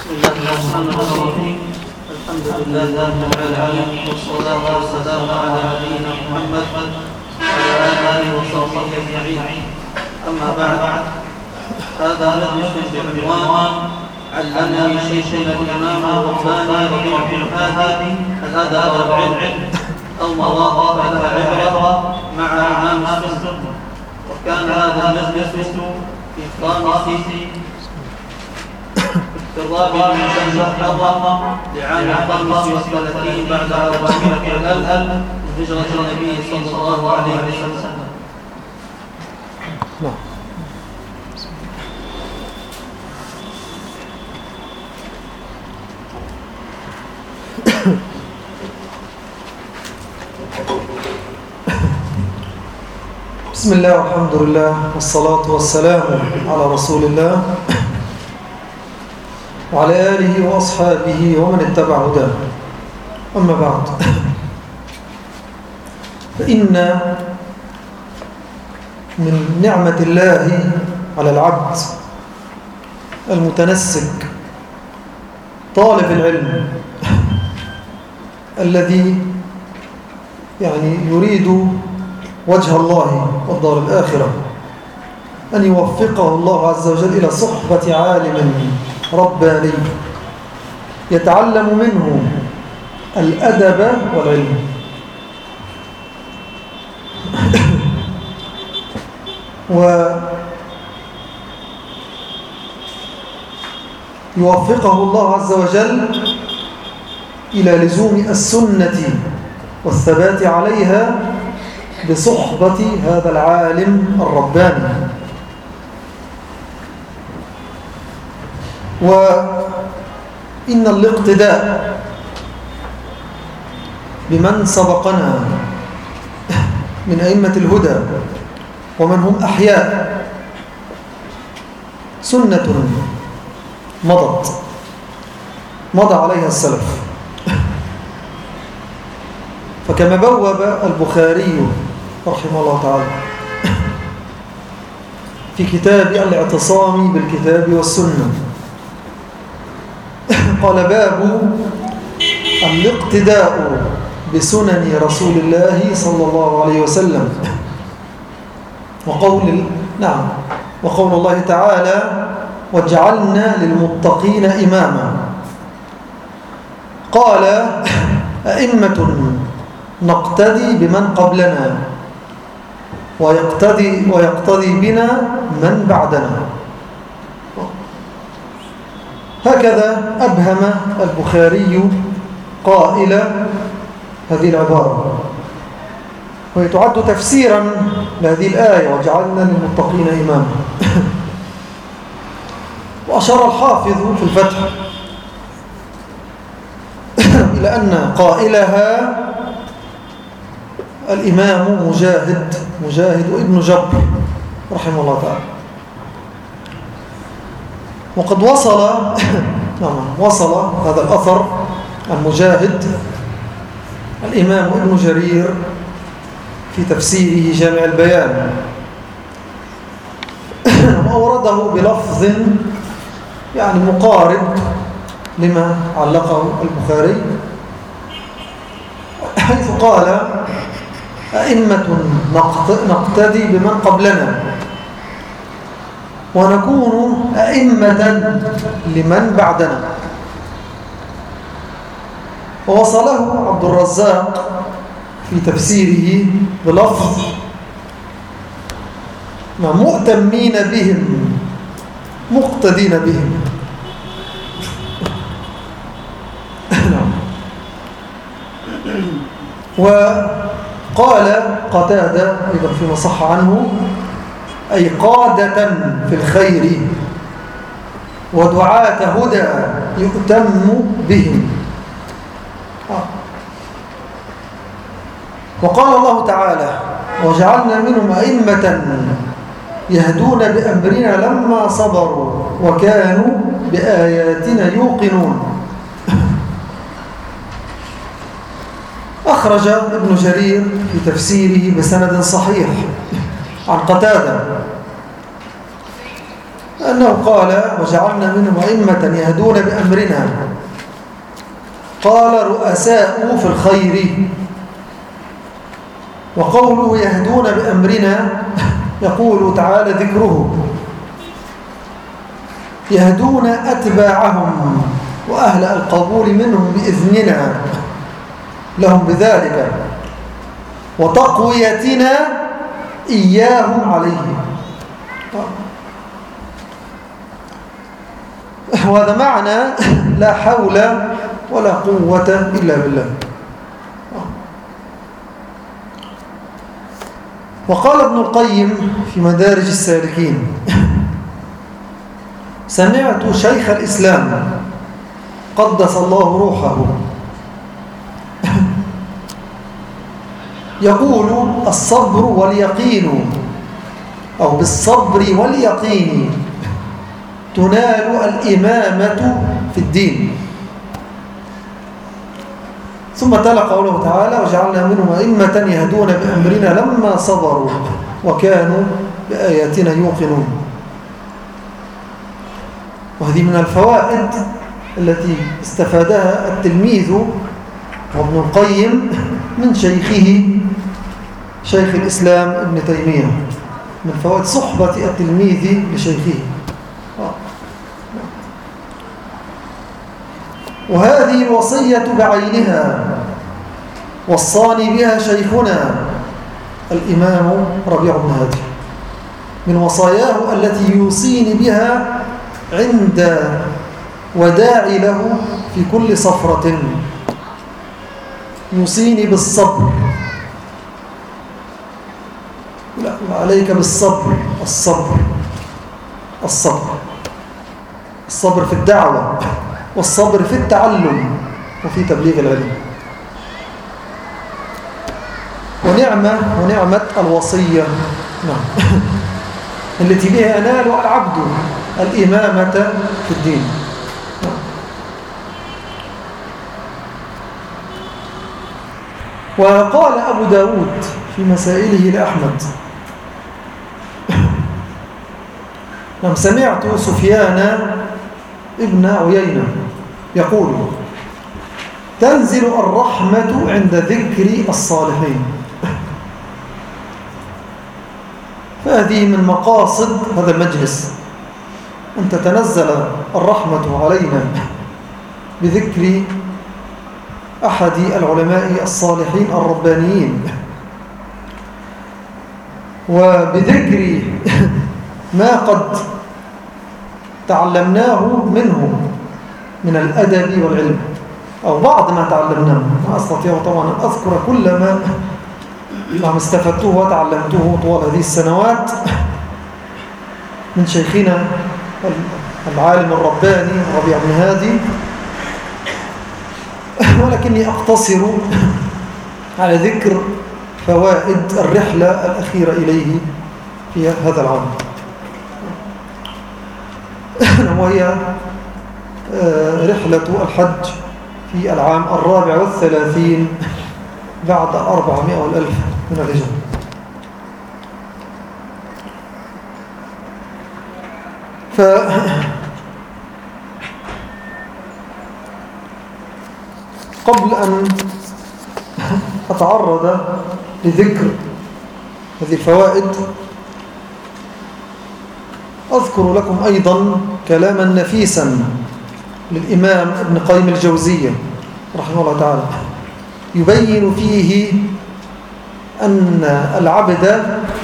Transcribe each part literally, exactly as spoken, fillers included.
بسم الله الرحمن الرحيم. الحمد لله رب العالمين، والصلاة والسلام على نبينا محمد وعلى آله وصحبه أجمعين. أما بعد، هذا مجلس بعنوان علمني شيخنا الإمام الرباني ربيع بن هادي الأدب والعلم أو مواقف العبرة مع إمام السنة. وكان هذا المجلس في خامس اقتراب من شهر محرم لعام الخامس والثلاثين بعد أربعمائة والألف من هجرة النبي صلى الله عليه وسلم. بسم الله والحمد لله والصلاة والسلام على رسول الله وعلى آله وأصحابه ومن اتبع هداه. أما بعد، فإن من نعمة الله على العبد المتنسك طالب العلم الذي يعني يريد وجه الله والدار الآخرة أن يوفقه الله عز وجل إلى صحبة عالم رباني يتعلم منه الأدب والعلم. ويوفقه الله عز وجل إلى لزوم السنة والثبات عليها بصحبة هذا العالم الرباني. وإن الاقتداء بمن سبقنا من أئمة الهدى ومن هم أحياء سنة مضت مضى عليها السلف. فكما بوب البخاري رحمه الله تعالى في كتاب الاعتصام بالكتاب والسنة قال: باب الاقتداء بسنن رسول الله صلى الله عليه وسلم. وقول نعم وقول الله تعالى: وجعلنا للمتقين إماما. قال: أئمة نقتدي بمن قبلنا ويقتدي, ويقتدي بنا من بعدنا. هكذا أبهم البخاري قائل هذه العبارة، وهي تعد تفسيرا لهذه الآية: وجعلنا للمتقين إماما. وأشار الحافظ في الفتح إلى أن قائلها الإمام مجاهد مجاهد ابن جبر رحمه الله تعالى. وقد وصل نعم وصل هذا الأثر عن مجاهد الإمام ابن جرير في تفسيره جامع البيان، وأورده بلفظ يعني مقارب لما علقه البخاري، حيث قال: أئمة نقتدي بمن قبلنا ونكون أئمة لمن بعدنا. ووصله عبد الرزاق في تفسيره بلفظ: مؤتمين بهم مقتدين بهم. وقال قتادة أيضا فيما صح عنه: أي قادة في الخير ودعاة هدى يؤتم بهم. وقال الله تعالى: وجعلنا منهم أئمة يهدون بأمرنا لما صبروا وكانوا بآياتنا يوقنون. أخرج ابن جرير في تفسيره بسند صحيح عن قتادة أنه قال وجعلنا منهم أئمة يهدون بأمرنا، قال رؤساء في الخير. وقوله يهدون بأمرنا يقول تعالى ذكره يهدون أتباعهم وأهل القبول منهم بإذننا لهم بذلك وتقويتنا إياهم عليه. وهذا معنى لا حول ولا قوة إلا بالله. وقال ابن القيم في مدارج السالكين: سمعت شيخ الإسلام قدس الله روحه يقول: الصبر واليقين، أو بالصبر واليقين تنال الإمامة في الدين. ثم تلا قوله تعالى: وجعلنا منهم أئمة يهدون بأمرنا لما صبروا وكانوا بآياتنا يوقنون. وهذه من الفوائد التي استفادها التلميذ وابن القيم من شيخه شيخ الإسلام ابن تيمية، من فوائد صحبة التلميذ لشيخه. وهذه الوصية بعينها وصاني بها شيخنا الإمام ربيع بن هادي، من وصاياه التي يوصيني بها عند وداعي له في كل صفرة، يوصيني بالصبر. لا، عليك بالصبر، الصبر الصبر الصبر في الدعوة، والصبر في التعلم وفي تبليغ العلم. ونعمة ونعمة الوصية نعم التي بها ينال العبد الإمامة في الدين. وقال أبو داود في مسائله لأحمد: نعم سمعت سفيان ابن عيينة يقول: تنزل الرحمة عند ذكر الصالحين. فهذه من مقاصد هذا المجلس، أن تتنزل الرحمة علينا بذكر أحد العلماء الصالحين الربانيين، وبذكر ما قد تعلمناه منه من الأدب والعلم، أو بعض ما تعلمناه. ما أستطيع طبعا أن أذكر كل ما ما استفدته وتعلمته طوال هذه السنوات من شيخنا العالم الرباني ربيع بن هادي، ولكني أقتصر على ذكر فوائد الرحلة الأخيرة إليه في هذا العام، وهي رحلة الحج في العام الرابع والثلاثين بعد أربعمائة والألف من الهجرة. ف قبل أن أتعرض لذكر هذه الفوائد أذكر لكم أيضا كلاما نفيسا للإمام ابن قيم الجوزية رحمه الله تعالى، يبين فيه أن العبد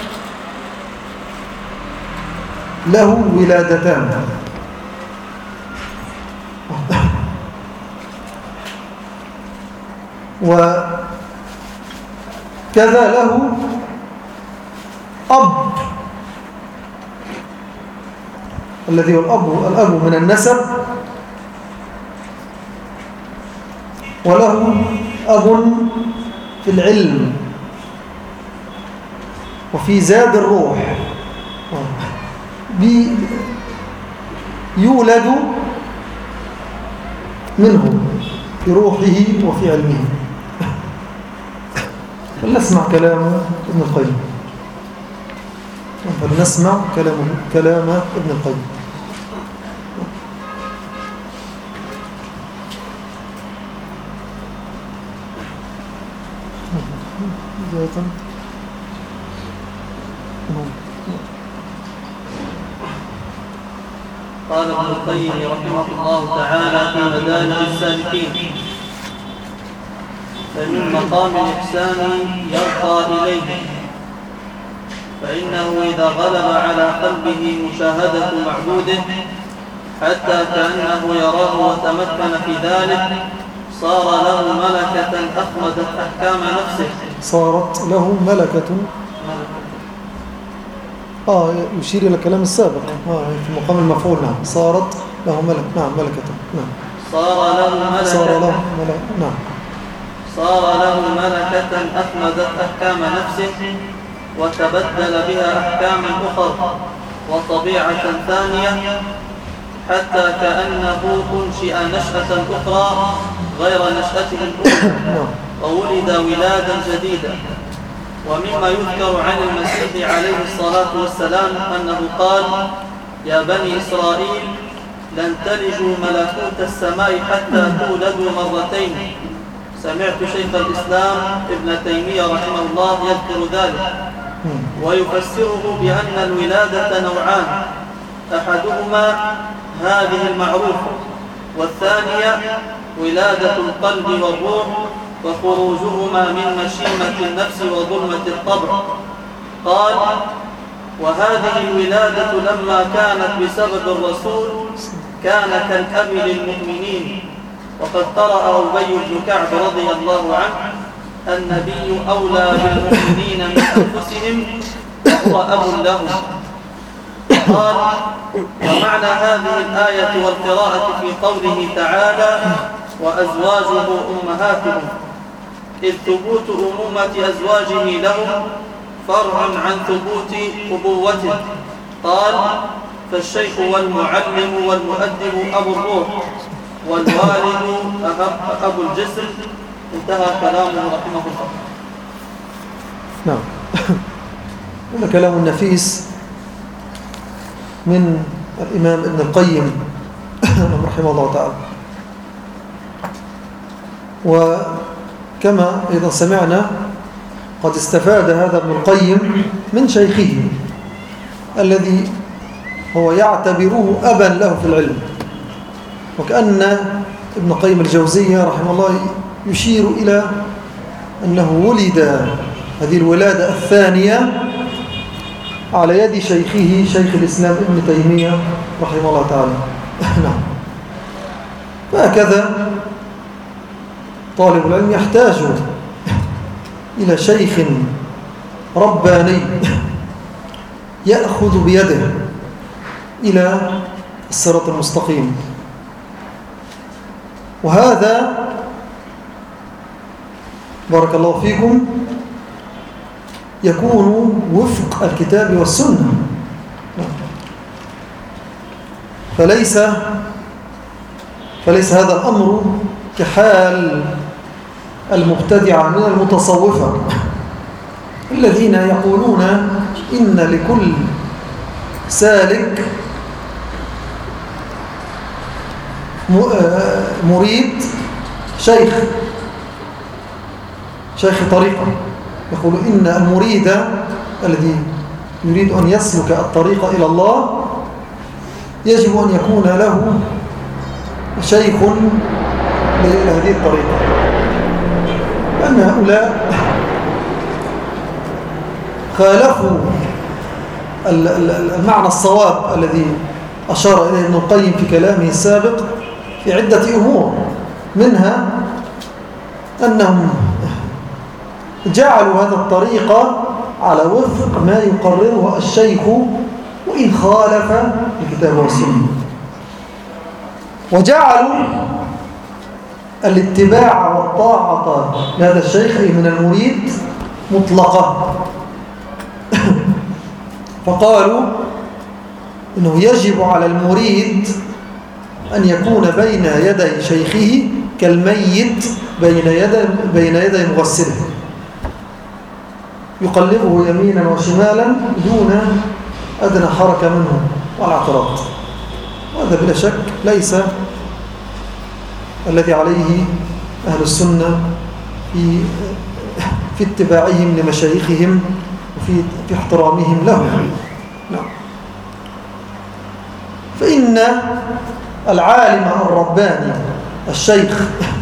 له ولادتان، وكذا له أب الذي هو الأب الأب من النسب، وله أب في العلم وفي زاد الروح، يولد منه في روحه وفي علمه. فلنسمع كلام ابن القيم، فلنسمع كلام كلام ابن القيم. بداية. قال ابن القيم رحمه الله تعالى في مدارج السالكين: فمن مقام الإحسان يرقى إليه، فإنه إذا غلب على قلبه مشاهدة معبوده حتى كأنه يراه وتمكن في ذلك، صار له ملكة أخمدت أحكام نفسه. صارت له ملكة. آه يشير إلى الكلام السابق آه في مقام المفعول. نعم صارت له ملك. نعم ملكة. نعم صار له ملكة. صار له ملك. نعم صار له ملكة أخمدت أحكام نفسه وتبدل بها أحكام أخرى وطبيعة ثانية، حتى كأنه أنشئ نشأة أخرى غير نشأته الأولى وولد ولادا جديدا. ومما يذكر عن المسيح عليه الصلاة والسلام أنه قال: يا بني إسرائيل لن تلجوا ملكوت السماء حتى تولدوا مرتين. سمعت شيخ الإسلام ابن تيمية رحمه الله يذكر ذلك ويفسره بأن الولادة نوعان: أحدهما هذه المعروفة، والثانية ولادة القلب والروح وخروجهما من مشيمة النفس وظلمة الطبع. قال: وهذه الولادة لما كانت بسبب الرسول كان كالأب للمؤمنين. وقد قرأ أبي بن كعب رضي الله عنه: النبي أولى بالمؤمنين من أنفسهم وهو أب لهم. قال: ومعنى هذه الآية والقراءة في قوله تعالى: وأزواجه أمهاتهم، إذ ثبوت أمومة أزواجه لهم فرع عن ثبوت أبوته. قال: فالشيخ والمعلم والمؤدب أبو الروح، والوالد أبو الجسم. انتهى كلامه رحمه الله. نعم. هذا كلام نفيس من الإمام ابن القيم رحمه الله تعالى. وكما أيضا سمعنا قد استفاد هذا ابن القيم من شيخه الذي هو يعتبره أبا له في العلم. وكأن ابن القيم الجوزية رحمه الله يشير إلى أنه ولد هذه الولادة الثانية على يد شيخه شيخ الإسلام ابن تيمية رحمه الله تعالى. نعم. فهكذا طالب العلم يحتاج إلى شيخ رباني يأخذ بيده إلى الصراط المستقيم. وهذا بارك الله فيكم يكون وفق الكتاب والسنة. فليس فليس هذا الأمر كحال المبتدعة من المتصوفة الذين يقولون إن لكل سالك مريد شيخ شيخ طريقة. يقول إن المريد الذي يريد أن يسلك الطريق إلى الله يجب أن يكون له شيخ لهذه الطريقة، لأن هؤلاء خالفوا المعنى الصواب الذي أشار إليه ابن القيم في كلامه السابق في عدة أمور، منها أنهم جعلوا هذا الطريقة على وفق ما يقرره الشيخ وإن خالف الكتاب والسنة، وجعلوا الاتباع والطاعة لهذا الشيخ من المريد مطلقة. فقالوا إنه يجب على المريد أن يكون بين يدي شيخه كالميت بين يدي, بين يدي مغسله، يقلبه يمينا وشمالا دون أدنى حركة منه ولا اعتراض. وهذا بلا شك ليس الذي عليه أهل السنة في في اتباعهم لمشايخهم وفي في احترامهم لهم. نعم. فإن العالم الرباني الشيخ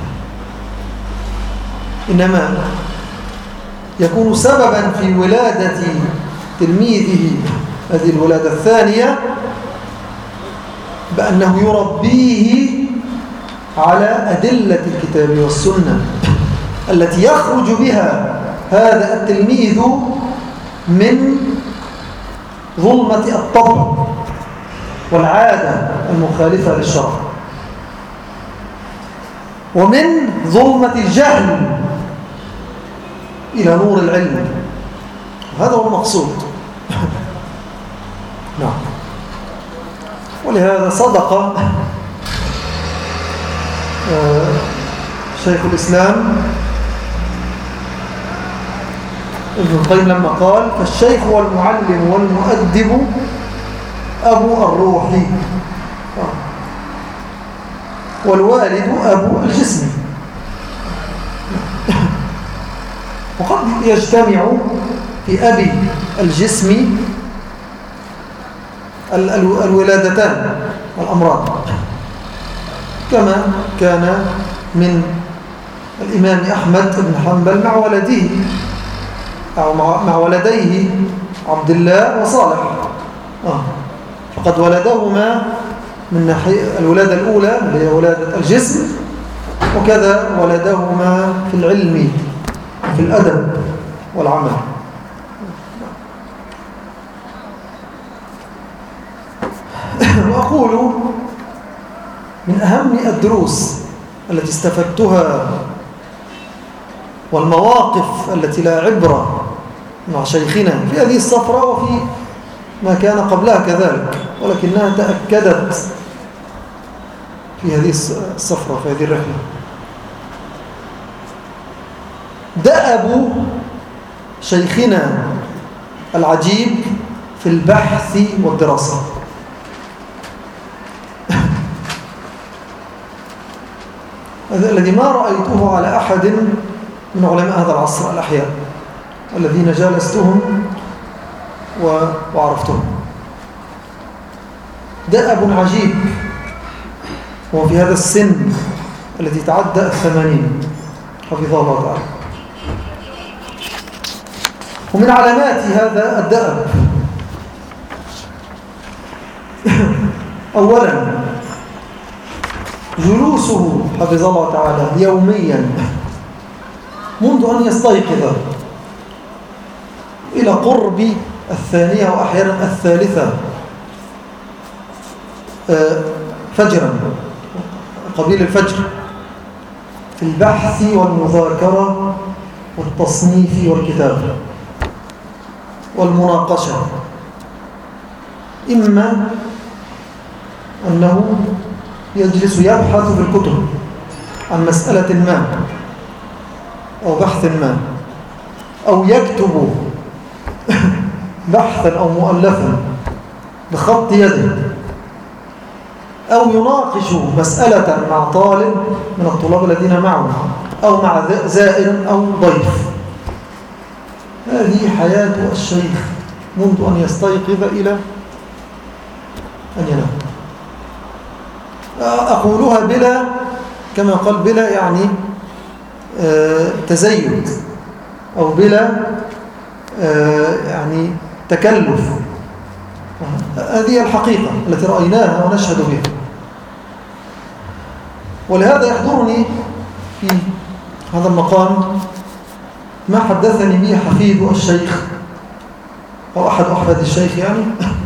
إنما يكون سببا في ولادة تلميذه هذه الولادة الثانية بأنه يربيه على أدلة الكتاب والسنة التي يخرج بها هذا التلميذ من ظلمة الطبع والعادة المخالفة للشرع ومن ظلمة الجهل إلى نور العلم. هذا هو المقصود. نعم. ولهذا صدق شيخ الإسلام ابن القيم لما قال: فالشيخ والمعلم والمؤدب أبو الروح والوالد أبو الجسم. وقد يجتمع في أبي الجسم الولادتان الأمراض كما كان من الإمام أحمد بن حنبل مع ولده أو مع ولديه عبد الله وصالح. آه. فقد ولدهما من ناحية الولادة الأولى اللي هي ولادة الجسم، وكذا ولدهما في العلم في الأدب والعمل. وأقول من أهم الدروس التي استفدتها والمواقف التي لا عبرة مع شيخنا في هذه السفرة وفي ما كان قبلها كذلك، ولكنها تأكدت في هذه السفرة في هذه الرحلة، دأب شيخنا العجيب في البحث والدراسة. الذي ما رأيته على أحد من علماء هذا العصر الأحياء الذين جالستهم وعرفتهم. دأب عجيب وفي هذا السن الذي تعدى الثمانين حفظه الله تعالى. ومن علامات هذا الدأب أولا جلوسه حفظه الله تعالى يوميا منذ أن يستيقظ إلى قرب الثانية وأحيانا الثالثة فجرا قبيل الفجر في البحث والمذاكرة والتصنيف والكتابة والمناقشة، إما أنه يجلس يبحث في الكتب عن مسألة ما أو بحث ما، أو يكتب بحثا أو مؤلفا بخط يده، أو يناقش مسألة مع طالب من الطلاب الذين معه، أو مع زائر أو ضيف. هذه حياة الشيخ منذ أن يستيقظ إلى أن ينام. أقولها بلا، كما قال، بلا يعني تزيد أو بلا يعني تكلف. هذه الحقيقة التي رأيناها ونشهد بها. ولهذا يحضرني في هذا المقام ما حدثني به حفيد الشيخ أو أحد أحفاد الشيخ، يعني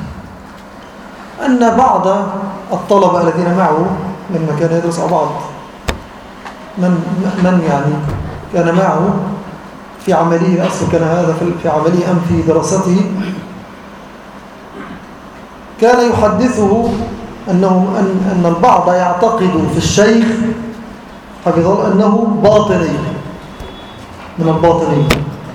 أن بعض الطلبة الذين معه لما كان يدرس أو بعض من, من يعني كان معه في عمله، أصل كان هذا في عمله أم في دراسته، كان يحدثه أنه أن, أن البعض يعتقد في الشيخ حفظه الله أنه باطني من الباطنين.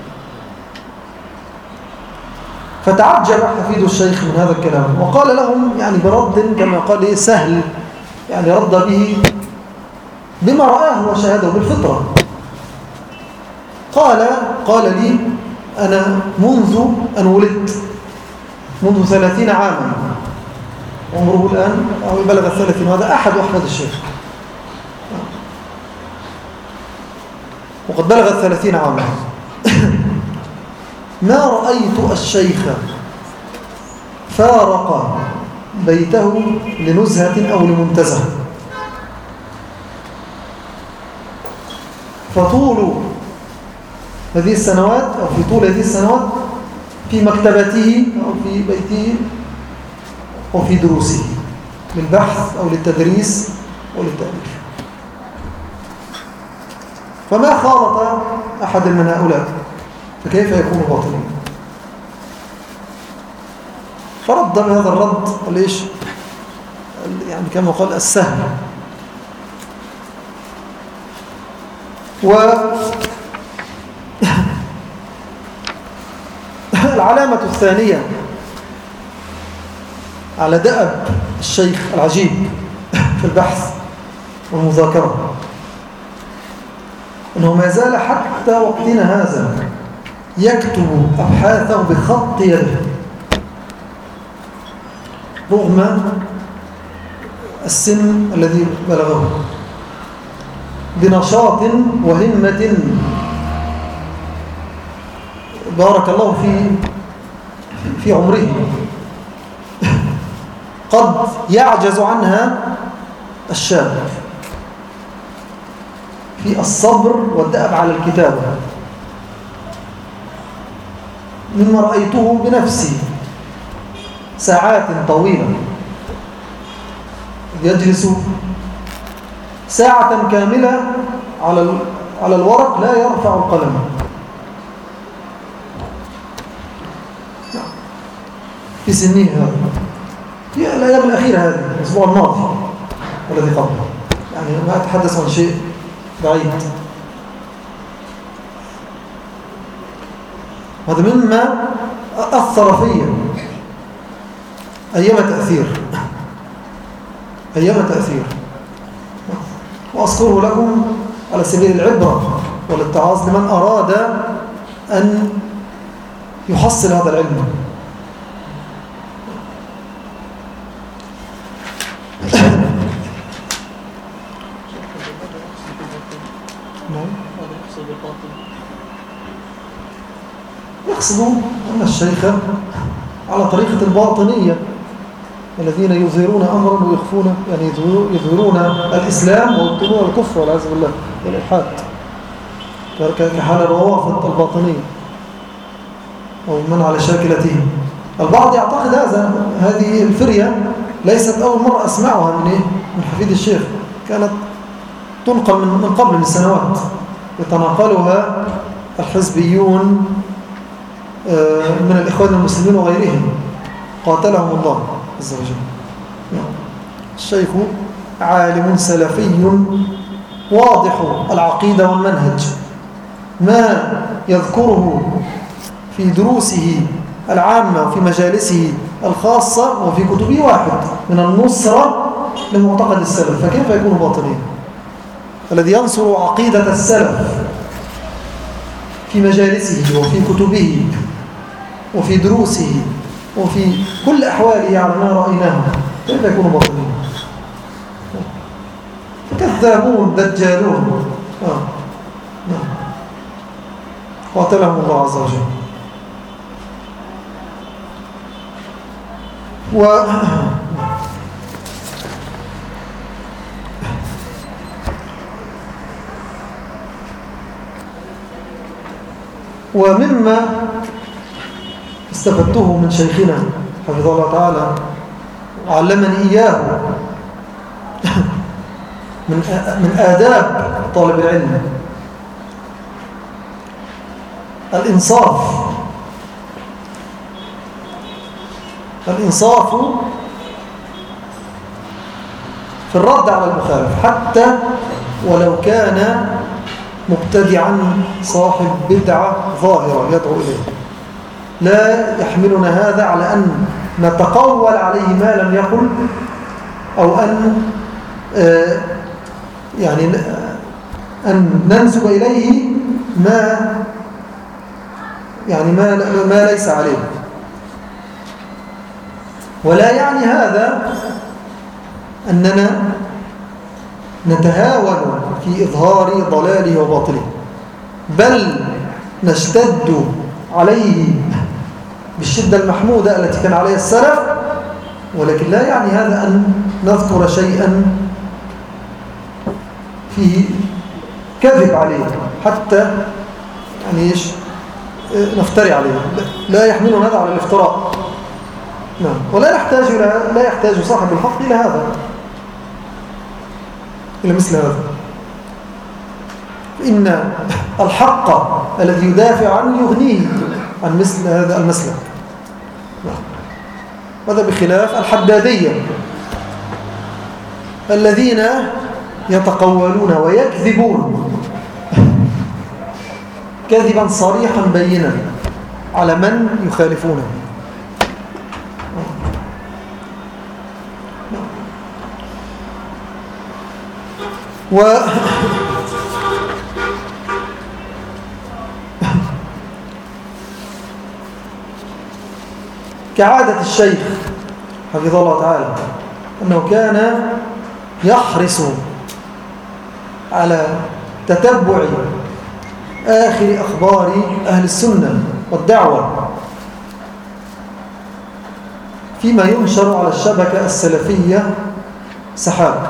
فتعجب حفيد الشيخ من هذا الكلام، وقال لهم يعني برد كما قال إيه سهل، يعني رد به بما رآه وشاهده بالفطرة. قال قال لي أنا منذ أن ولدت منذ ثلاثين عاما، عمره الآن أو بلغ الثلاثين، وهذا أحد أحمد الشيخ، وقد بلغ الثلاثين عاما. ما رأيت الشيخ فارق بيته لنزهة أو لمنتزه، فطول هذه السنوات أو في طول هذه السنوات في مكتبته أو في بيته أو في دروسه للبحث أو للتدريس أو للتأليف، فما خالط أحد من هؤلاء، فكيف يكون باطلا؟ فرد بهذا الرد ليش؟ يعني كما قال السهل. و العلامة الثانية على دأب الشيخ العجيب في البحث والمذاكرة أنه ما زال حتى وقتنا هذا يكتب أبحاثه بخط يده رغم السن الذي بلغه، بنشاط وهمة بارك الله في في عمره قد يعجز عنها الشاب في الصبر والدأب على الكتابة، مما رأيته بنفسي ساعات طويلة يجلس ساعة كاملة على على الورق لا يرفع القلم في سنه هذا، في الأيام الأخيرة هذه الأسبوع الماضي والذي قبله، يعني ما أتحدث عن شيء بعيد. هذا مما أثر فيا أيام تأثير أيام تأثير وأذكره لكم على سبيل العبرة والاتعاظ لمن أراد أن يحصل هذا العلم. يقصد أن الشيخ على طريقة الباطنية الذين يظهرون أمرا ويخفون، يعني يظهرون الإسلام ويبطنون الكفر والعياذ بالله والإلحاد، كحال الروافض الباطنية أو من على شاكلتهم. البعض يعتقد هذا. هذه الفرية ليست أول مرة أسمعها من إيه؟ من حفيد الشيخ، كانت تنقل من من قبل من سنوات، يتناقلها الحزبيون من الإخوان المسلمين وغيرهم قاتلهم الله عز وجل. الشيخ عالم سلفي واضح العقيدة والمنهج، ما يذكره في دروسه العامة وفي مجالسه الخاصة وفي كتبه واحد من النصرة لمعتقد السلف، فكيف يكون باطنيا؟ الذي ينصر عقيدة السلف في مجالسه وفي كتبه وفي دروسه وفي كل أحواله على ما رأيناه، كيف يكون باطنيا؟ كذابون دجالون. آه. قاتلهم الله عز وجل. و ومما استفدته من شيخنا حفظه الله تعالى وعلمني إياه من من آداب طالب العلم الإنصاف. الإنصاف في الرد على المخالف حتى ولو كان مبتدعا صاحب بدعة ظاهرة يدعو إليه. لا يحملنا هذا على أن نتقول عليه ما لم يقل أو أن يعني أن ننسب إليه ما يعني ما, ما ليس عليه. ولا يعني هذا أننا نتهاون في إظهار ضلاله وباطله، بل نشتد عليه بالشدة المحمودة التي كان عليها السلف، ولكن لا يعني هذا أن نذكر شيئا فيه كذب عليه حتى يعني إيش نفتري عليه. لا يحملنا هذا على الافتراء. نعم. ولا يحتاج إلى لا يحتاج صاحب الحق إلى هذا، إلى مثل هذا. إن الحق الذي يدافع عنه يغنيه عن مثل هذا المسلك. هذا بخلاف الحدادية الذين يتقولون ويكذبون كذبا صريحا بينا على من يخالفونه. و كعادة الشيخ حفظه الله تعالى أنه كان يحرص على تتبع آخر أخبار أهل السنة والدعوة فيما ينشر على الشبكة السلفية سحاب،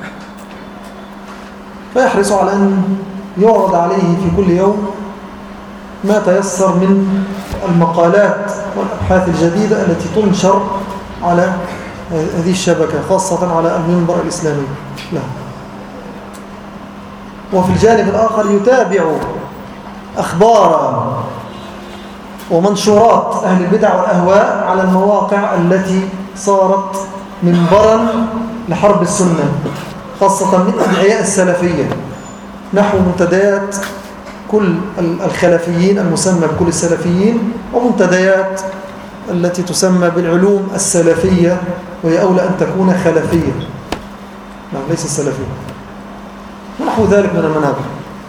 فيحرص على أن يعرض عليه في كل يوم ما تيسر من المقالات والأبحاث الجديدة التي تنشر على هذه الشبكة، خاصة على المنبر الإسلامي. لا. وفي الجانب الآخر يتابع أخبار ومنشورات أهل البدع والأهواء على المواقع التي صارت منبرا لحرب السنة، خاصة من أدعياء السلفية، نحو منتديات كل الخلفيين المسمى بكل السلفيين، ومنتديات التي تسمى بالعلوم السلفية، وهي أولى أن تكون خلفية، نعم ليس السلفية، ونحو ذلك من المنابر.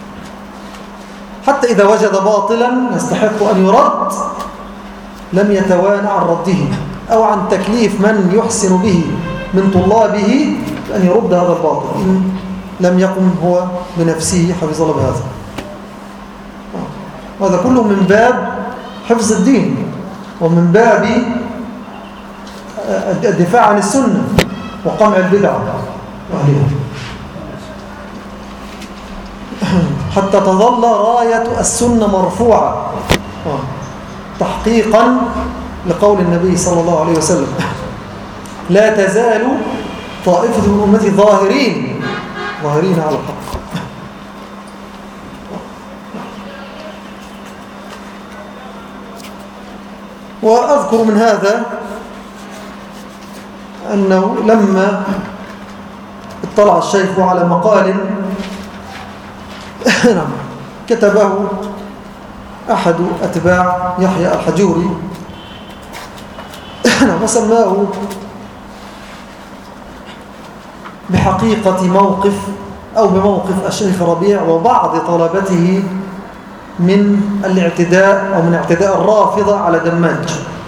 حتى إذا وجد باطلا يستحق أن يرد لم يتوانى عن رده أو عن تكليف من يحسن به من طلابه أن يرد هذا الباطل إن لم يقم هو بنفسه حفظ الله بهذا. وهذا كله من باب حفظ الدين ومن باب الدفاع عن السنة وقمع البدع وأهلها، حتى تظل راية السنة مرفوعة تحقيقا لقول النبي صلى الله عليه وسلم: لا تزال طائفة من أمتي ظاهرين ظاهرين على الحق. وأذكر من هذا أنه لما اطلع الشيخ على مقال كتبه أحد أتباع يحيى الحجوري وسماه بحقيقة موقف أو بموقف الشيخ ربيع وبعض طلبته من الاعتداء أو من اعتداء الرافضة على دماج.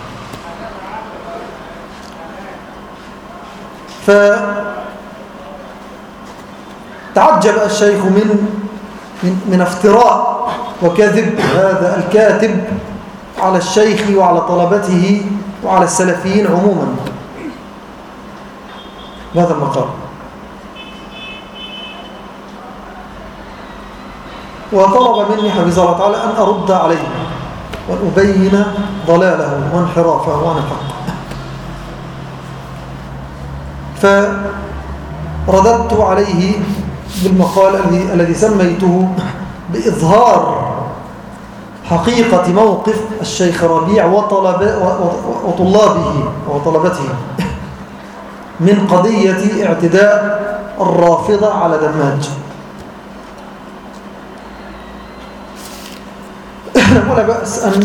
فتعجب الشيخ من من, من افتراء وكذب هذا الكاتب على الشيخ وعلى طلبته وعلى السلفيين عموما بهذا المقام. وطلب مني حفظه الله تعالى أن أرد عليه وأن أبين ضلاله وانحرافه عن الحق. فرددت عليه بالمقال الذي سميته بإظهار حقيقة موقف الشيخ ربيع وطلب وطلابه وطلبته من قضية اعتداء الرافضة على دماج. ولا بأس أن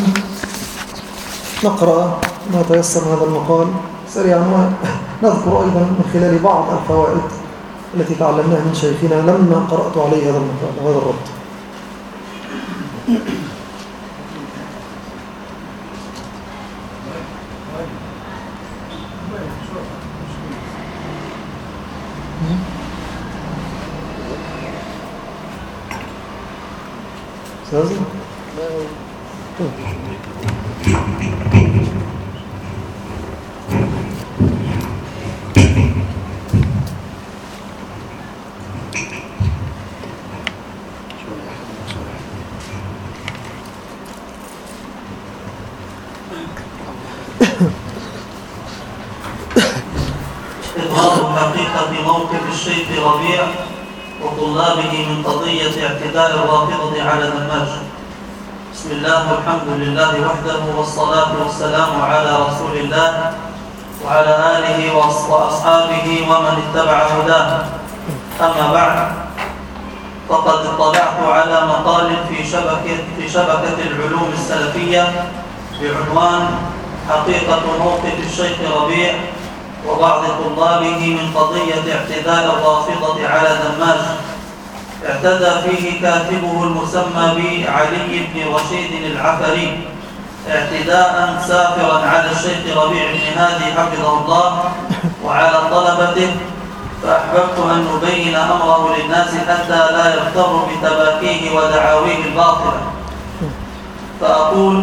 نقرأ ما تيسر من هذا المقال سريعا، ونذكر أيضا من خلال بعض الفوائد التي تعلمناها من شيخنا لما قرأت عليه هذا المقال وهذا الرد. سازل إظهار حقيقة موقف الشيخ ربيع وطلابه من قضية اعتداء الرافضة على دماج. بسم الله والحمد لله وحده والصلاة والسلام على رسول الله وعلى آله وأصحابه ومن اتبع هداه. أما بعد، فقد اطلعت على مقال في شبكة, في شبكة العلوم السلفية بعنوان حقيقة موقف الشيخ ربيع وبعض طلابه من قضية اعتداء الرافضة على دماج. اعتدى فيه كاتبه المسمى بعلي بن رشيد العفري اعتداء سافرا على الشيخ ربيع بن هادي حفظه الله وعلى طلبته، فأحببت أن نبين أمره للناس حتى لا يغتروا بتباكيه ودعاويه الباطلة. فأقول: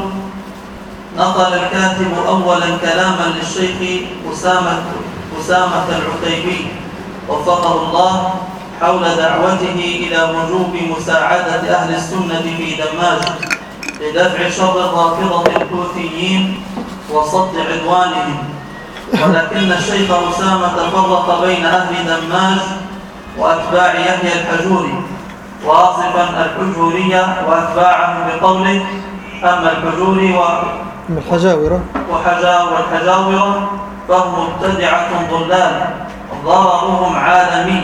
نقل الكاتب أولا كلاما للشيخ أسامة, أسامة العتيبي وفقه الله حول دعوته إلى وجوب مساعدة أهل السنة في دماج لدفع شر الرافضة الحوثيين وصد عدوانهم، ولكن الشيخ أسامة فرق بين أهل دماج وأتباع يحيى الحجوري، واصفا الحجورية وأتباعهم بقوله: أما الحجوري و الحجاورة والحجاورة فهم مبتدعة ضلال ضررهم عالمي،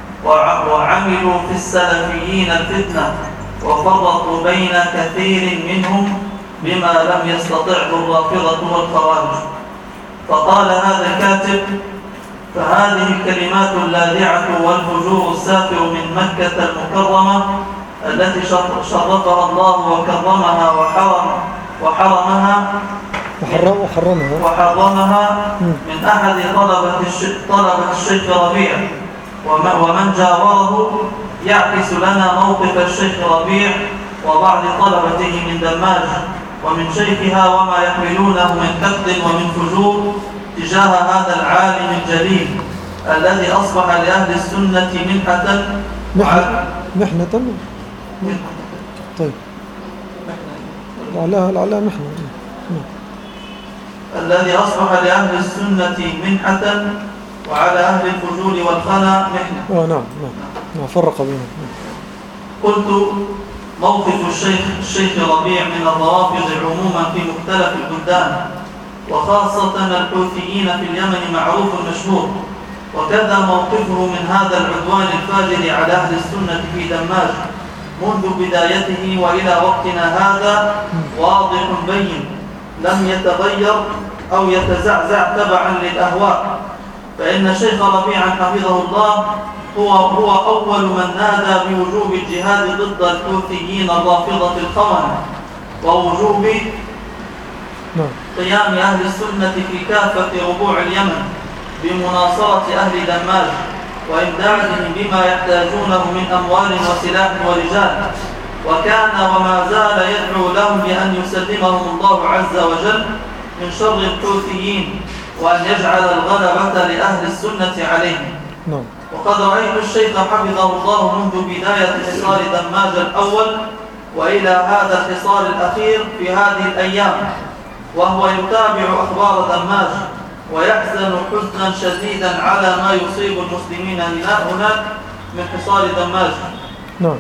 وعملوا في السلفيين الفتنة وفرقوا بين كثير منهم بما لم يستطعه الرافضة والخوارج. فقال هذا الكاتب: فهذه الكلمات اللاذعة والفجور السافر من مكة المكرمة التي شرفها الله وكرمها وحرم وحرمها وحرم وحرمها وحرمها من أحد طلبة الشيخ, طلبة الشيخ ربيع ومن جاوره، يعكس لنا موقف الشيخ ربيع وبعض طلبته من دماج ومن شيخها وما يحملونه من حقد ومن فجور تجاه هذا العالم الجليل الذي أصبح لأهل السنة منحة محنة محنة طيب لعلها لعلها محنة الذي أصبح لأهل السنة منحة وعلى أهل الفجور والخنا محنة. آه نعم نعم فرق بينهم. قلت: موقف الشيخ الشيخ ربيع من الروافض عموما في مختلف البلدان وخاصة الحوثيين في اليمن معروف مشهور، وكذا موقفه من هذا العدوان الفاجر على أهل السنة في دماج منذ بدايته وإلى وقتنا هذا واضح بين، لم يتغير أو يتزعزع تبعا للأهواء. فإن الشيخ ربيعا حفظه الله هو هو أول من نادى بوجوب الجهاد ضد الحوثيين الرافضة الخونة ووجوب قيام أهل السنة في كافة ربوع اليمن بمناصرة أهل دماج وإمدادهم بما يحتاجونه من أموال وسلاح ورجال، وكان وما زال يدعو لهم بأن يسلمهم الله عز وجل من شر الحوثيين وأن يجعل الغلبة لأهل السنة عليهم. وقد رأيت الشيخ حفظه الله منذ بداية حصار دماج الأول وإلى هذا الحصار الأخير في هذه الأيام وهو يتابع أخبار دماج ويحزن حزنا شديدا على ما يصيب المسلمين هناك من حصار دماج. نعم.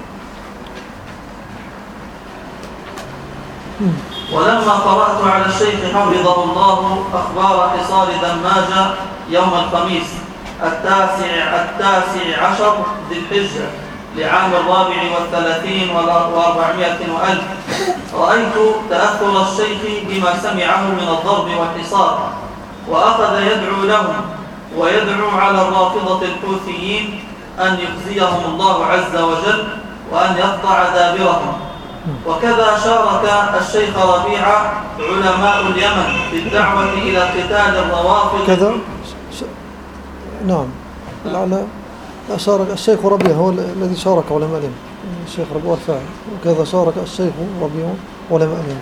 ولما قرأت على الشيخ حفظه الله أخبار حصار دماج يوم الخميس التاسع التاسع عشر ذي الحجة لعام الرابع والثلاثين وأربعمائة وألف، رأيت تأثر الشيخ بما سمعه من الضرب والحصار، وأخذ يدعو لهم ويدعو على الرافضة الحوثيين أن يخزيهم الله عز وجل وأن يقطع دابرهم. وكذا شارك الشيخ ربيع علماء اليمن في الدعوة إلى قتال الروافض. كذا ش... نعم لعل شارك الشيخ ربيع هو الذي شارك ولم ألم. الشيخ ربيع والفاعل، وكذا شارك الشيخ ربيع ولم ألم.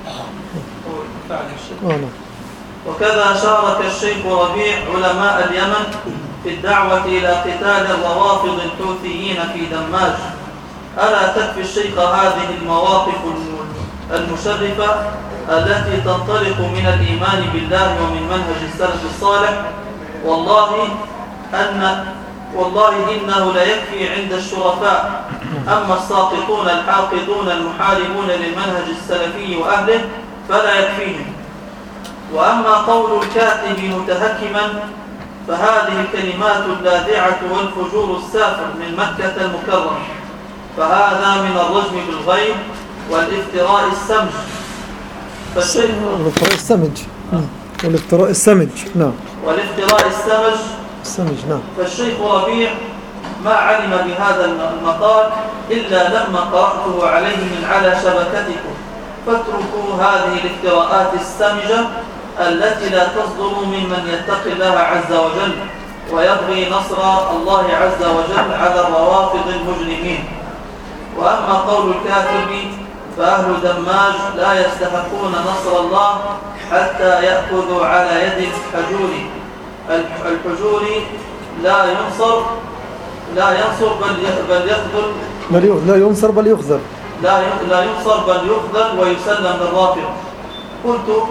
وكذا شارك الشيخ ربيع علماء اليمن في الدعوة إلى قتال الروافض الحوثيين في دماج. ألا تكفي الشيخ هذه المواقف المشرفة التي تنطلق من الإيمان بالله ومن منهج السلف الصالح؟ والله أن والله إنه ليكفي عند الشرفاء. أما الساقطون الحاقدون المحاربون للمنهج السلفي وأهله فلا يكفيهم. وأما قول الكاتب متهكما فهذه الكلمات اللاذعة والفجور السافر من مكة المكرمة، فهذا من الرجم بالغيب والافتراء السمج. فالشيخ والافتراء السمج والافتراء السمج نعم والافتراء السمج السمج نعم فالشيخ ربيع ما علم بهذا المقال إلا لما قرأته عليه من على شبكتكم. فاتركوا هذه الافتراءات السمجة التي لا تصدر ممن يتقي الله عز وجل ويبغي نصر الله عز وجل على الروافض المجرمين. وأما قول الكاتب فأهل دماج لا يستحقون نصر الله حتى يأخذوا على يد الحجوري. الحجوري لا ينصر لا ينصر بل يخذل لا ينصر بل يخذل لا لا ينصر بل يخذل ويسلم للرافض. قلت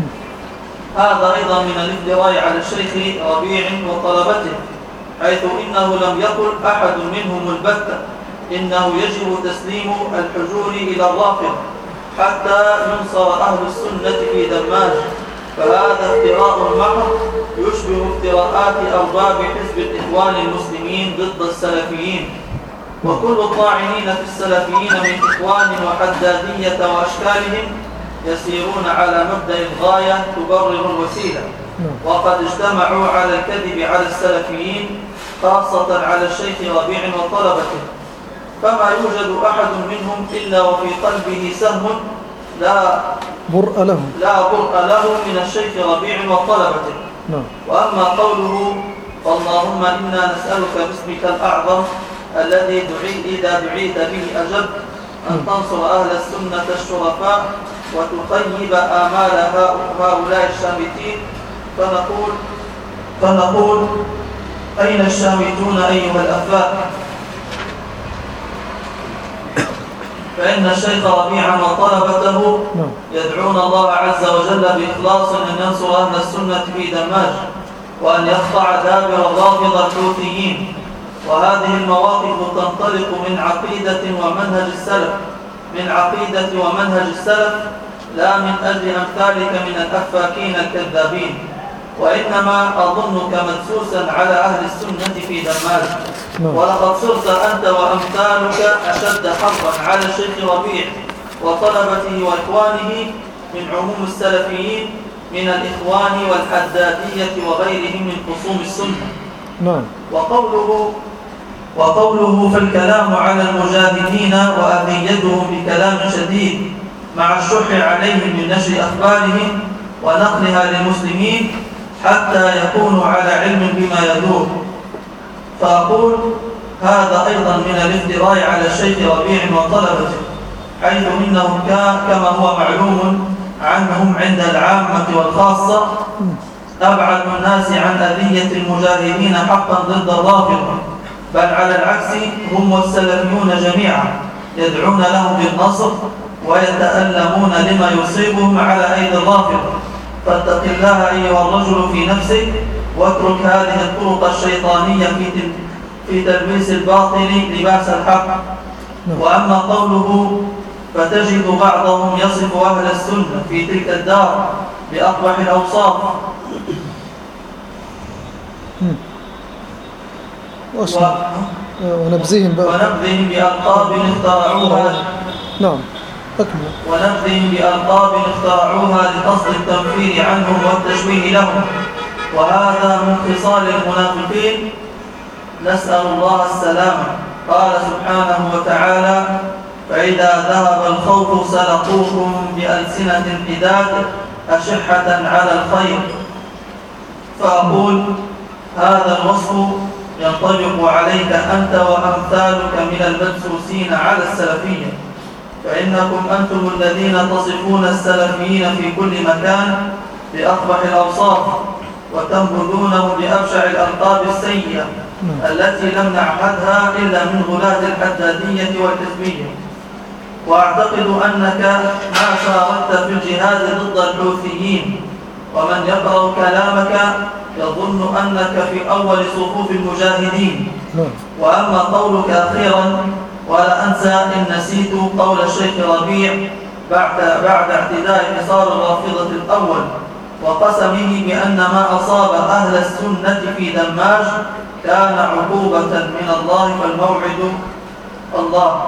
هذا أيضا من الافتراء على الشيخ ربيع وطلبته، حيث إنه لم يقل أحد منهم البتة إنه يجب تسليم الحجور إلى الرافض حتى ينصر أهل السنة في دماج. فهذا افتراء محض يشبه افتراءات أرباب حزب الإخوان المسلمين ضد السلفيين. وكل الطاعنين في السلفيين من إخوان وحدادية وأشكالهم يسيرون على مبدأ الغاية تبرر الوسيلة، وقد اجتمعوا على الكذب على السلفيين خاصة على الشيخ ربيع وطلبته. فما يوجد أحد منهم إلا وفي قلبه سهم لا برء له لا برء له من الشيخ ربيع وطلبته. وأما قوله فاللهم إنا نسألك باسمك الأعظم الذي دعيت إذا دعيت به أجب أن تنصر أهل السنة الشرفاء وتخيب آمال هؤلاء الشامتين، فنقول فنقول أين الشامتون أيها الأفاق؟ فإن الشيخ ربيعا وطلبته يدعون الله عز وجل بإخلاص أن ينصر أهل السنة في دماج وأن يقطع دابر الرافضة الحوثيين. وهذه المواقف تنطلق من عقيدة ومنهج السلف من عقيدة ومنهج السلف لا من أجل أمثالك من الأفاكين الكذابين، وإنما أظنك مدسوسا على أهل السنة في دماج. ولقد صرت أنت وأمثالك أشد حظا على الشيخ ربيع وطلبته وإخوانه من عموم السلفيين من الإخوان والحدادية وغيرهم من خصوم السنة. نعم. وقوله وقوله فالكلام على المجاهدين وأذيتهم بكلام شديد مع الشح عليهم من نشر أخبارهم ونقلها للمسلمين حتى يكونوا على علم بما يدور. فأقول هذا أيضا من الافتراء على الشيخ ربيع وطلبته، حيث إنهم كما هو معلوم عنهم عند العامة والخاصة أبعد الناس عن أذية المجاهدين حقا ضد الرافضة، بل على العكس هم والسلفيون جميعا يدعون لهم بالنصر ويتألمون لما يصيبهم على أيدي الرافضة. فاتق الله أيها الرجل في نفسك واترك هذه الطرق الشيطانية في في تلبيس الباطل لباس الحق. وأما قوله فتجد بعضهم يصف أهل السنة في تلك الدار بأقبح الأوصاف ونبذهم ونبذهم بألقاب اخترعوها نعم أكمل ونبذهم بألقاب اخترعوها لقصد التنفير عنهم والتشويه لهم، وهذا من خصال المنافقين، نسأل الله السلامة. قال سبحانه وتعالى فإذا ذهب الخوف سلقوكم بألسنة حداد أشحة على الخير. فأقول هذا الوصف ينطبق عليك أنت وأمثالك من المدسوسين على السلفية، فإنكم أنتم الذين تصفون السلفيين في كل مكان بأقبح الأوصاف وتنبذونهم بأبشع الألقاب السيئة التي لم نعهدها إلا من غلاة الحدادية والحزبية. وأعتقد أنك ما شاركت في الجهاد ضد الحوثيين، ومن يقرأ كلامك يظن أنك في أول صفوف المجاهدين. وأما قولك أخيرا ولا أنسى إن نسيت قول الشيخ ربيع بعد, بعد اعتداء حصار الرافضة الأول وقسمه بأن ما أصاب أهل السنة في دماج كان عقوبة من الله، فالموعد الله.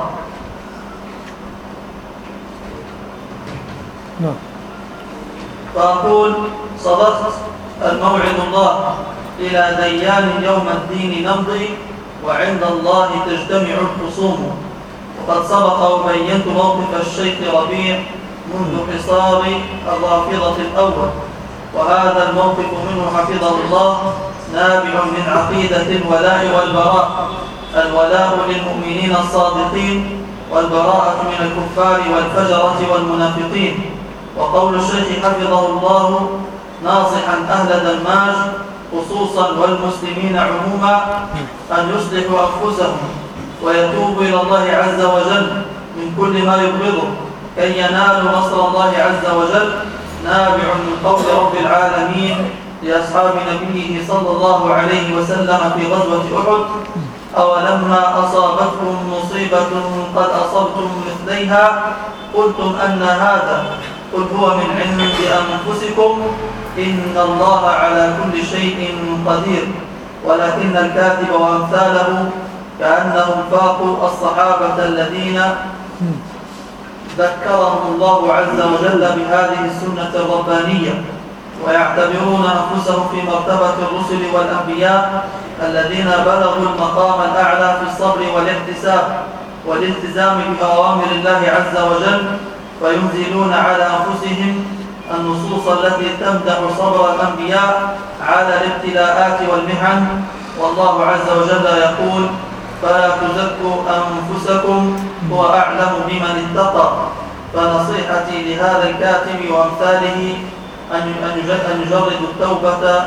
فأقول صدقت، الموعد الله، إلى ديان يوم الدين نمضي وعند الله تجتمع الخصوم. وقد سبق وبينت موقف الشيخ ربيع منذ حصار الرافضة الأول، وهذا الموقف منه حفظه الله نابع من عقيدة الولاء والبراء، الولاء للمؤمنين الصادقين والبراءة من الكفار والفجرة والمنافقين. وقول الشيخ حفظه الله ناصحا أهل دماج خصوصا والمسلمين عموما أن يصلحوا أنفسهم ويتوبوا إلى الله عز وجل من كل ما يبغضه كي ينالوا نصر الله عز وجل، نابع من قول رب العالمين لأصحاب نبيه صلى الله عليه وسلم في غزوة أحد: أولما أصابتكم مصيبة قد أصبتم مثليها قلتم أن هذا، قل هو من عند أنفسكم إن الله على كل شيء قدير. ولكن الكاتب وأمثاله كأنهم فاقوا الصحابة الذين ذكرهم الله عز وجل بهذه السنة الربانية، ويعتبرون أنفسهم في مرتبة الرسل والأنبياء الذين بلغوا المقام الأعلى في الصبر والاحتساب والالتزام بأوامر الله عز وجل، وينزلون على أنفسهم النصوص التي تمدح صبر الأنبياء على الابتلاءات والمحن. والله عز وجل يقول: فلا تزكوا أنفسكم هو أعلم بمن اتقى. فنصيحتي لهذا الكاتب وأمثاله أن يجردوا التوبة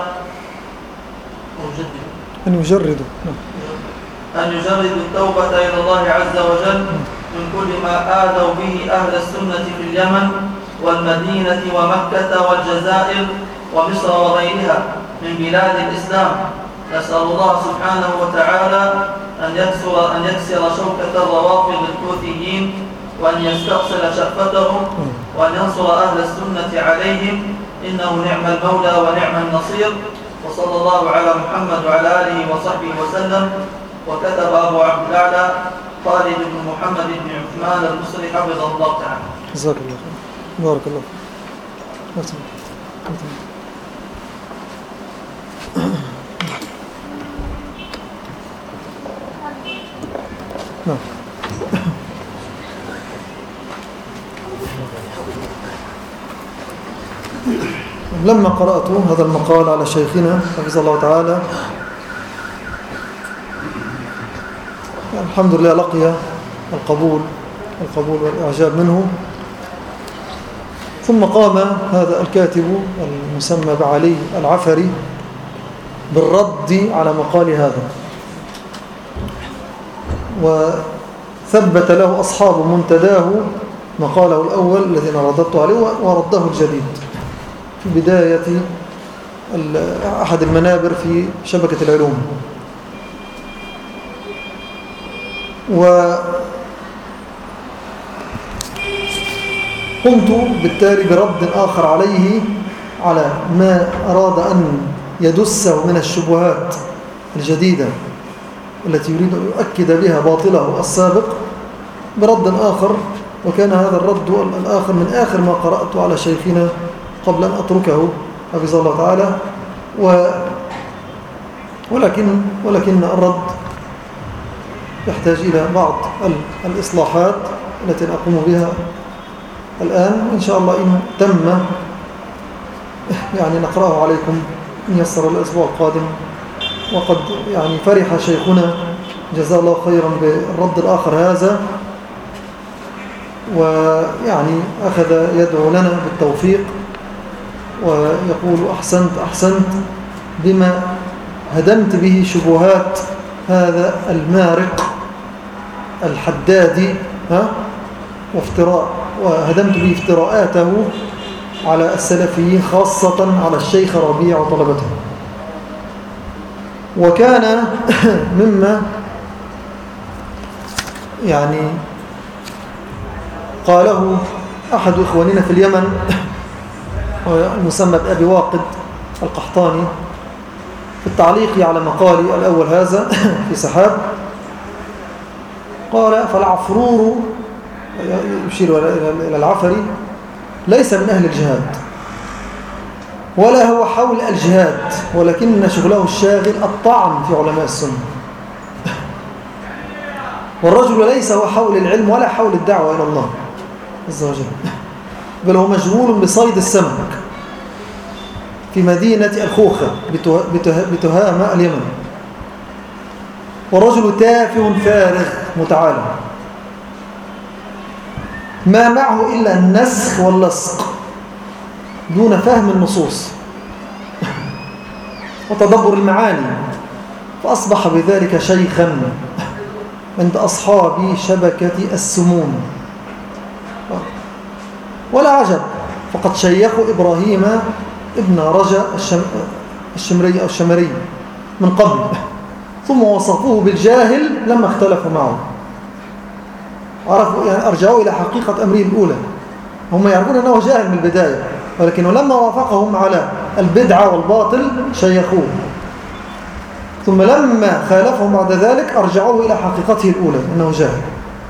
أن يجردوا أن يجردوا التوبة إلى الله عز وجل من كل ما آذوا به أهل السنة في اليمن والمدينة ومكة والجزائر ومصر وغيرها من بلاد الإسلام. نسأل الله سبحانه وتعالى أن يكسر, أن يكسر شوكة الروافض الحوثيين وأن يستأصل شأفتهم وأن ينصر أهل السنة عليهم، إنه نعم المولى ونعم النصير. وصلى الله على محمد وعلى آله وصحبه وسلم. وكتب أبو عبد الأعلى خالد بن محمد بن عثمان المصري حفظه الله تعالى. جزاك الله خير، بارك الله فيك. نعم. لما قرأت هذا المقال على شيخنا حفظه الله تعالى، الحمد لله لقي القبول القبول والإعجاب منه. ثم قام هذا الكاتب المسمى بعلي العفري بالرد على مقال هذا، وثبت له أصحاب منتداه مقاله الأول الذي أنا رددت عليه ورده الجديد في بداية أحد المنابر في شبكة العلوم. وقمت بالتالي برد آخر عليه على ما أراد أن يدسه من الشبهات الجديدة التي يريد أن يؤكد بها باطله السابق برد آخر. وكان هذا الرد الآخر من آخر ما قرأت على شيخنا قبل أن أتركه حفظه الله تعالى. و ولكن ولكن الرد يحتاج إلى بعض الإصلاحات التي أقوم بها الآن إن شاء الله. إن تم يعني نقرأه عليكم إن يسر الأسبوع القادم وقد يعني فرح شيخنا جزاه الله خيرا بالرد الآخر هذا، ويعني أخذ يدعو لنا بالتوفيق ويقول أحسنت أحسنت بما هدمت به شبهات هذا المارق الحدادي، ها وافتراء وهدمت به افتراءاته على السلفيين خاصة على الشيخ ربيع وطلبته. وكان مما يعني قاله أحد إخواننا في اليمن المسمى بأبي واقد القحطاني في التعليق على مقالي الأول هذا في سحاب، قال: فالعفرور، يشير إلى العفري، ليس من أهل الجهاد ولا هو حول الجهاد، ولكن شغله الشاغل الطعن في علماء السنة. والرجل ليس هو حول العلم ولا حول الدعوة إلى الله عز وجل، بل هو مشغول بصيد السمك في مدينة الخوخة بتهامة اليمن. والرجل تافه فارغ متعالم ما معه إلا النسخ واللصق دون فهم النصوص وتدبر المعاني، فأصبح بذلك شيخا عند أصحاب شبكة السموم. ولا عجب، فقد شيخوا إبراهيم ابن رجاء الشمري أو الشمري من قبل، ثم وصفوه بالجاهل لما اختلفوا معه. عرفوا يعني أرجعوا إلى حقيقة أمره الأولى، هم يعرفون أنه جاهل من البداية، ولكنه لما وافقهم على البدعة والباطل شيخوه، ثم لما خالفهم بعد ذلك أرجعوه إلى حقيقته الأولى أنه جاهل.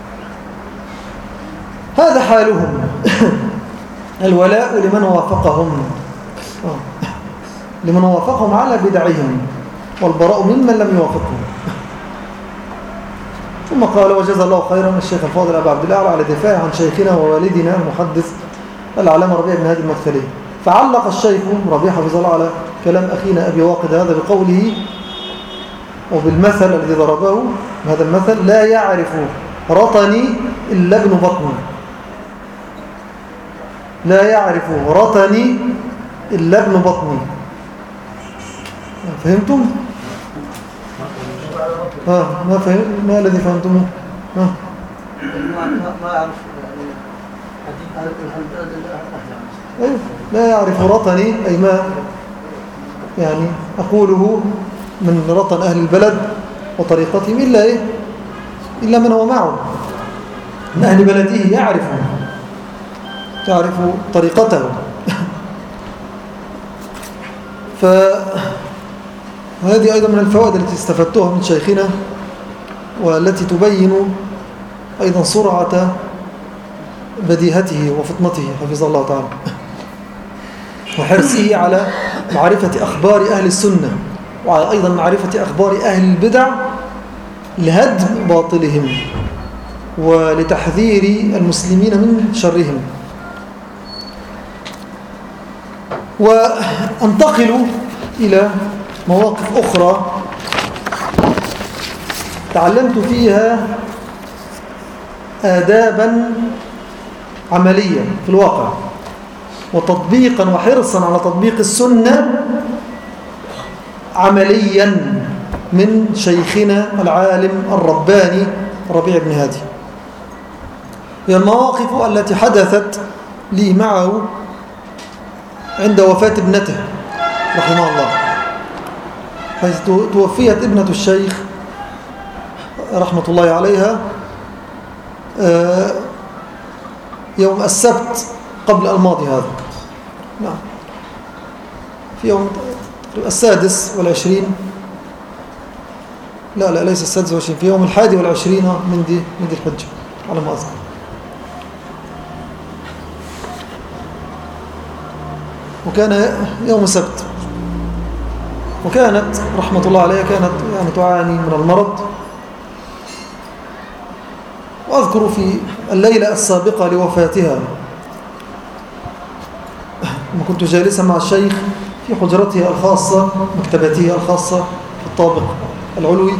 هذا حالهم. الولاء لمن وافقهم لمن وافقهم على بدعهم، والبراء ممن لم يوافقهم. ثم قال: وجزا الله خيرا الشيخ الفاضل أبا عبد الله على دفاع عن شيخنا ووالدنا المحدث العلامة ربيع بن هادي المدخلي. فعلق الشيخ ربيع حفظه الله على كلام أخينا أبي واقد هذا بقوله وبالمثل الذي ضربه، هذا المثل: لا يعرف رطني إلا ابن بطني. لا يعرف رطني إلا ابن بطني. فهمتم؟ ها ما فهم ما الذي فهمتمه؟ ها ما أعرف أيوه، لا يعرف رطني أي ما يعني أقوله من رطن أهل البلد وطريقتهم إلا إيه؟ إلا من هو معه من أهل بلده، يعرف تعرف طريقته. فهذه أيضا من الفوائد التي استفدتها من شيخنا، والتي تبين أيضا سرعة بديهته وفطنته حفظه الله تعالى، وحرصه على معرفة أخبار أهل السنة، وعلى أيضا معرفة أخبار أهل البدع لهدم باطلهم ولتحذير المسلمين من شرهم. وانتقل إلى مواقف أخرى تعلمت فيها آدابا عملية في الواقع، وتطبيقا وحرصا على تطبيق السنة عمليا من شيخنا العالم الرباني ربيع بن هادي. هي المواقف التي حدثت لي معه عند وفاة ابنته رحمه الله، حيث توفيت ابنة الشيخ رحمة الله عليها يوم السبت قبل الماضي هذا، نعم، في يوم السادس والعشرين، لا لا ليس السادس والعشرين، في يوم الحادي والعشرين من دي من دي الحجة على ما أذكر. وكان يوم سبت، وكانت رحمة الله عليها كانت يعني تعاني من المرض. وأذكر في الليلة السابقة لوفاتها لما كنت جالسا مع الشيخ في حجرته الخاصة، مكتبته الخاصة في الطابق العلوي،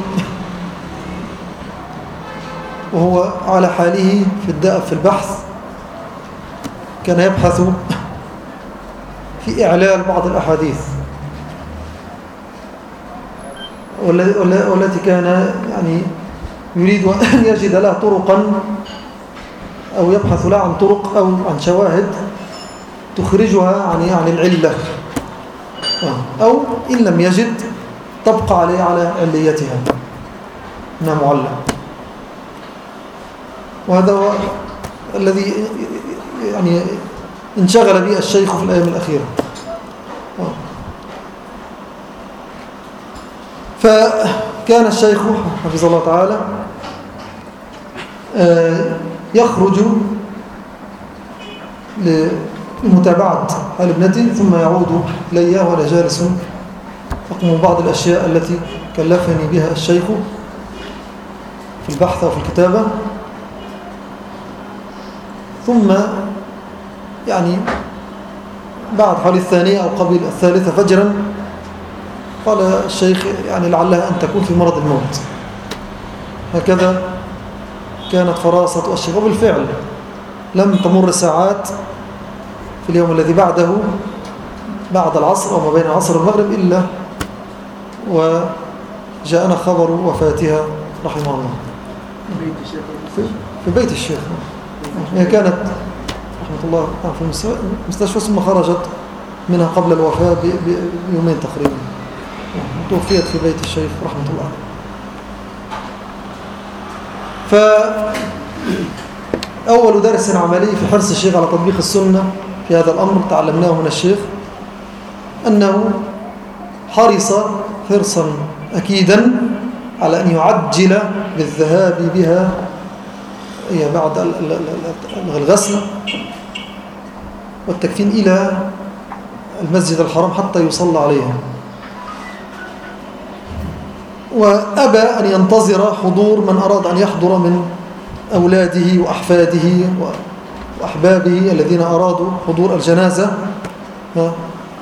وهو على حاله في في البحث كان يبحث في إعلال بعض الأحاديث والتي كان يعني يريد أن يجد لها طرقا، أو يبحث لها عن طرق أو عن شواهد تخرجها عن عن العلة، أو إن لم يجد تبقى عليه على عليتها إنها معلة. وهذا هو الذي يعني انشغل به الشيخ في الأيام الأخيرة. فكان الشيخ حفظه الله تعالى يخرج لمتابعة حال ابنته ثم يعود إليها وأنا جالس أقوم بعض الأشياء التي كلفني بها الشيخ في البحث وفي الكتابة. ثم يعني بعد حوالي الثانية أو قبل الثالثة فجرا قال الشيخ يعني لعلها أن تكون في مرض الموت. هكذا كانت فراسة الشيخ، وبالفعل لم تمر ساعات في اليوم الذي بعده بعد العصر أو ما بين العصر والمغرب إلا وجاءنا خبر وفاتها رحمه الله في بيت الشيخ. هي كانت رحمة الله في المستشفى ثم خرجت منها قبل الوفاة بيومين تقريبا، توفيت في بيت الشيخ رحمة الله. فأول درس عملي في حرص الشيخ على تطبيق السنة في هذا الأمر تعلمناه من الشيخ أنه حرص حرصا أكيدا على أن يعجل بالذهاب بها بعد الغسل والتكفين إلى المسجد الحرام حتى يصلى عليها، وأبى أن ينتظر حضور من أراد أن يحضر من أولاده وأحفاده وأحبابه الذين أرادوا حضور الجنازة. آه.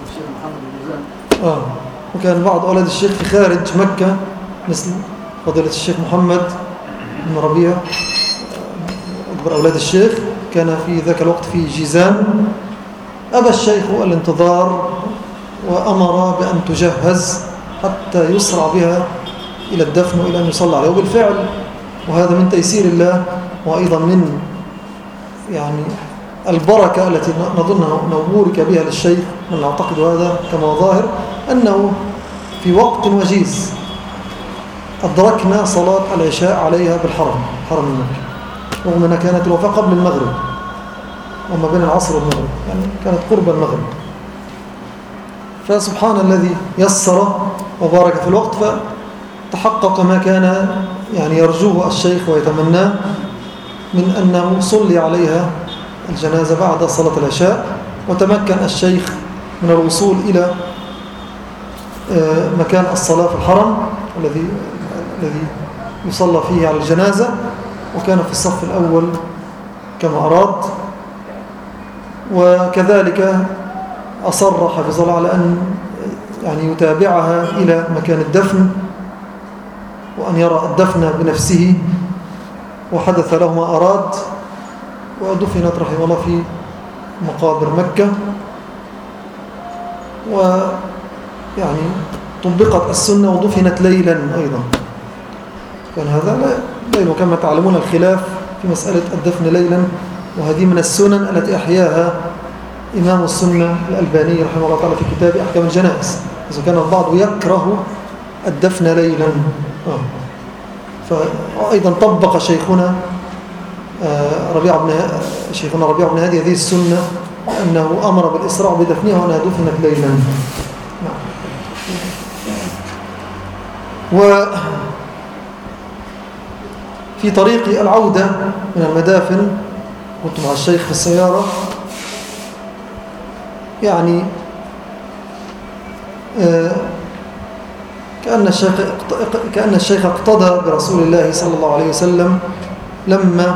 وكان بعض أولاد الشيخ في خارج مكة مثل فضيلة الشيخ محمد بن ربيع أكبر أولاد الشيخ، كان في ذاك الوقت في جيزان. أبى الشيخ الانتظار وأمر بأن تجهز حتى يسرع بها إلى الدفن وإلى أن يصلى عليه. وبالفعل وهذا من تيسير الله وأيضا من يعني البركة التي نظنها نبورك بها للشيخ، من أعتقد هذا كما ظاهر أنه في وقت وجيز أدركنا صلاة العشاء عليها بالحرم حرم المكة، رغم أنها كانت الوفاة قبل المغرب وما بين العصر والمغرب، يعني كانت قرب المغرب. فسبحان الذي يسر وبارك في الوقت، فتحقق ما كان يعني يرجوه الشيخ ويتمناه من أنه صلي عليها الجنازة بعد صلاة العشاء، وتمكن الشيخ من الوصول إلى مكان الصلاة في الحرم الذي الذي يصلى فيه على الجنازة، وكان في الصف الأول كما أراد. وكذلك أصر حفظه الله على أن يعني يتابعها إلى مكان الدفن وأن يرى الدفن بنفسه، وحدث له ما أراد، ودفنت رحمه الله في مقابر مكة. ويعني طبقت السنة ودفنت ليلا أيضا. كان هذا ليل، وكما تعلمون الخلاف في مسألة الدفن ليلا، وهذه من السنن التي أحياها إمام السنة الألباني رحمه الله تعالى في كتاب أحكام الجنائز، إذا كان البعض يكره الدفن ليلا. آه. فأيضا طبق شيخنا ربيع بن شيخنا ربيع بن هادي هذه السنة، أنه أمر بالإسراع بدفنها وأنها دفنت ليلا. وفي طريق العودة من المدافن كنت مع الشيخ في السيارة، يعني كأن الشيخ كأن الشيخ اقتدى برسول الله صلى الله عليه وسلم لما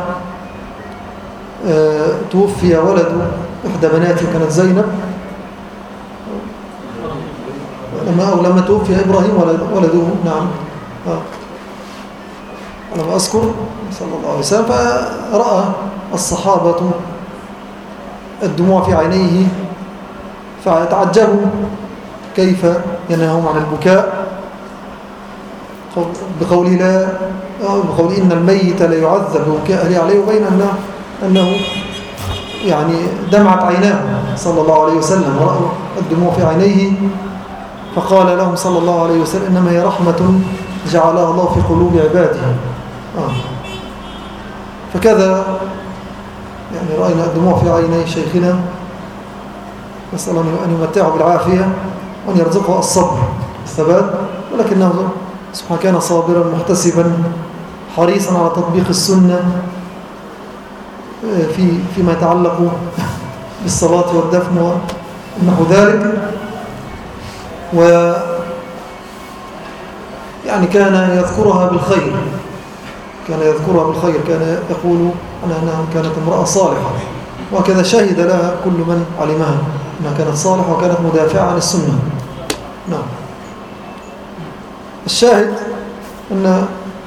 توفي ولد إحدى بناته كانت زينب لما أو لما توفي إبراهيم ولده نعم آه. لما أذكر صلى الله عليه وسلم فرأى الصحابة الدموع في عينيه فتعجبوا كيف ينههم عن البكاء بقوله لا بقوله إن الميت لا يعذب ببكاء أهله عليه، وبين أنه, أنه يعني دمعت عيناه صلى الله عليه وسلم ورأوا الدموع في عينيه، فقال لهم صلى الله عليه وسلم إنما هي رحمة جعلها الله في قلوب عباده. آه. فكذا يعني رأينا الدموع في عيني شيخنا، نسأل أن يمتعه بالعافية وأن يرزقه الصبر الثبات، ولكنه سبحانه كان صابرا محتسبا حريصا على تطبيق السنة في فيما يتعلق بالصلاة والدفن ونحو ذلك. و يعني كان يذكرها بالخير كان يذكرها بالخير كان يقول أنها كانت امرأة صالحة، وكذا شهد لها كل من علمها أنها كانت صالحة وكانت مدافعة عن السنة. نعم. الشاهد أن